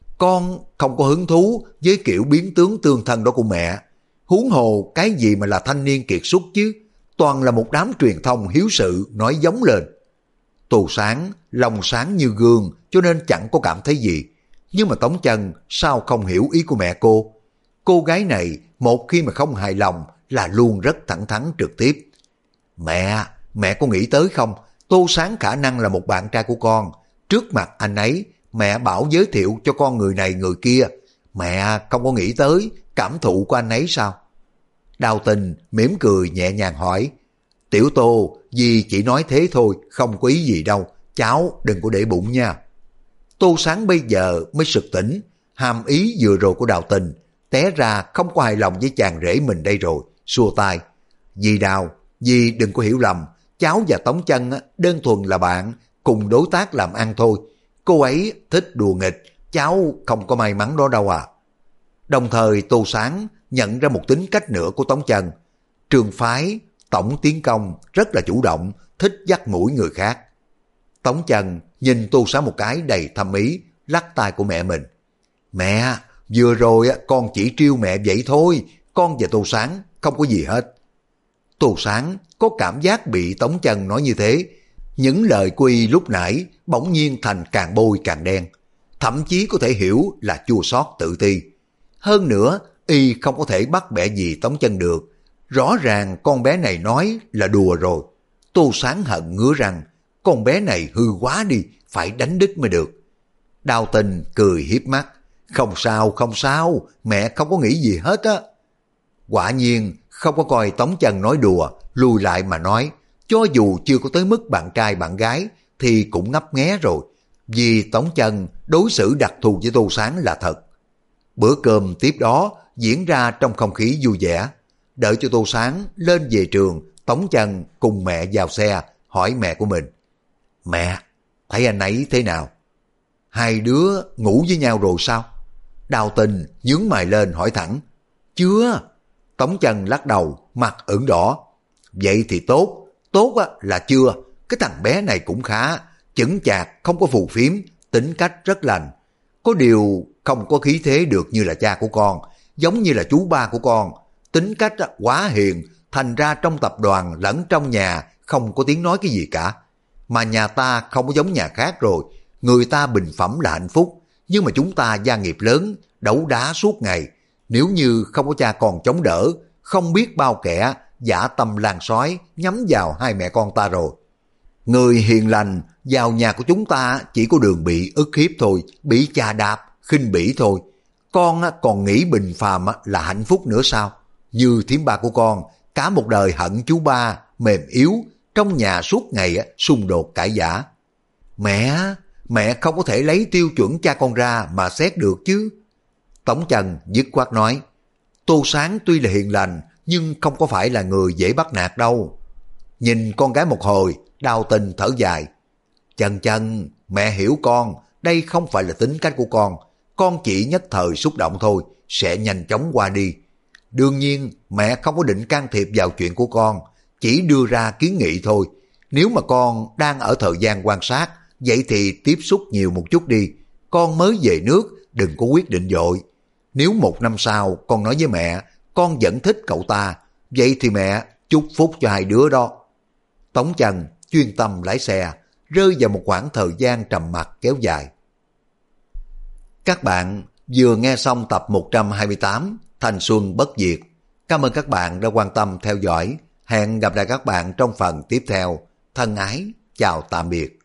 Con không có hứng thú với kiểu biến tướng tương thân đó của mẹ. Huống hồ cái gì mà là thanh niên kiệt xuất chứ, toàn là một đám truyền thông hiếu sự nói giống lên. Tô Sáng, lòng sáng như gương cho nên chẳng có cảm thấy gì. Nhưng mà Tống Chân sao không hiểu ý của mẹ cô? Cô gái này một khi mà không hài lòng là luôn rất thẳng thắn trực tiếp. Mẹ có nghĩ tới không? Tô Sáng khả năng là một bạn trai của con. Trước mặt anh ấy, mẹ bảo giới thiệu cho con người này người kia. Mẹ không có nghĩ tới cảm thụ của anh ấy sao? Đào Tình mỉm cười nhẹ nhàng hỏi. Tiểu Tô, dì chỉ nói thế thôi, không có ý gì đâu. Cháu đừng có để bụng nha. Tô Sáng bây giờ mới sực tỉnh. Hàm ý vừa rồi của Đào Tình té ra không có hài lòng với chàng rể mình đây rồi. Xua tay. Dì Đào, dì đừng có hiểu lầm. Cháu và Tống Chân đơn thuần là bạn, cùng đối tác làm ăn thôi. Cô ấy thích đùa nghịch, cháu không có may mắn đó đâu à. Đồng thời Tô Sáng nhận ra một tính cách nữa của Tống Chân. Trường phái, tổng tiến công, rất là chủ động, thích dắt mũi người khác. Tống Chân nhìn Tô Sáng một cái đầy thâm ý, lắc tay của mẹ mình. Mẹ, vừa rồi con chỉ trêu mẹ vậy thôi, con và Tô Sáng không có gì hết. Tô Sáng có cảm giác bị Tống Chân nói như thế. Những lời của y lúc nãy bỗng nhiên thành càng bôi càng đen. Thậm chí có thể hiểu là chua xót tự ti. Hơn nữa, y không có thể bắt bẻ gì Tống Chân được. Rõ ràng con bé này nói là đùa rồi. Tô Sáng hận ngứa răng. Con bé này hư quá đi, phải đánh đít mới được. Đào Tình cười hiếp mắt. Không sao, mẹ không có nghĩ gì hết á. Quả nhiên không có coi Tống Chân nói đùa, lùi lại mà nói, cho dù chưa có tới mức bạn trai bạn gái thì cũng ngấp nghé rồi, vì Tống Chân đối xử đặc thù với Tô Sáng là thật. Bữa cơm tiếp đó diễn ra trong không khí vui vẻ. Đợi cho Tô Sáng lên về trường, Tống Chân cùng mẹ vào xe hỏi mẹ của mình. Mẹ, thấy anh ấy thế nào? Hai đứa ngủ với nhau rồi sao? Đào Tình nhướng mày lên hỏi thẳng. Chưa. Tống Chân lắc đầu, mặt ửng đỏ. Vậy thì tốt, tốt là chưa. Cái thằng bé này cũng khá, chững chạc, không có phù phiếm, tính cách rất lành. Có điều không có khí thế được như là cha của con, giống như là chú ba của con. Tính cách quá hiền, thành ra trong tập đoàn lẫn trong nhà không có tiếng nói cái gì cả. Mà nhà ta không có giống nhà khác rồi, người ta bình phẩm là hạnh phúc, nhưng mà chúng ta gia nghiệp lớn, đấu đá suốt ngày. Nếu như không có cha con chống đỡ, không biết bao kẻ dã tâm lan sói nhắm vào hai mẹ con ta rồi. Người hiền lành vào nhà của chúng ta chỉ có đường bị ức hiếp thôi, bị chà đạp, khinh bỉ thôi. Con còn nghĩ bình phàm là hạnh phúc nữa sao? Như thím ba của con, cả một đời hận chú ba, mềm yếu, trong nhà suốt ngày xung đột cãi vã. Mẹ không có thể lấy tiêu chuẩn cha con ra mà xét được chứ. Tống Chân dứt khoát nói, Tô Sáng tuy là hiền lành, nhưng không có phải là người dễ bắt nạt đâu. Nhìn con gái một hồi, Đào Tình thở dài. Chân, mẹ hiểu con, đây không phải là tính cách của con chỉ nhất thời xúc động thôi, sẽ nhanh chóng qua đi. Đương nhiên, mẹ không có định can thiệp vào chuyện của con, chỉ đưa ra kiến nghị thôi. Nếu mà con đang ở thời gian quan sát, vậy thì tiếp xúc nhiều một chút đi. Con mới về nước, đừng có quyết định vội. Nếu 1 năm sau con nói với mẹ, con vẫn thích cậu ta, vậy thì mẹ chúc phúc cho hai đứa đó. Tống Chân chuyên tâm lái xe, rơi vào một khoảng thời gian trầm mặc kéo dài. Các bạn vừa nghe xong tập 128 Thanh Xuân Bất Diệt. Cảm ơn các bạn đã quan tâm theo dõi. Hẹn gặp lại các bạn trong phần tiếp theo. Thân ái, chào tạm biệt.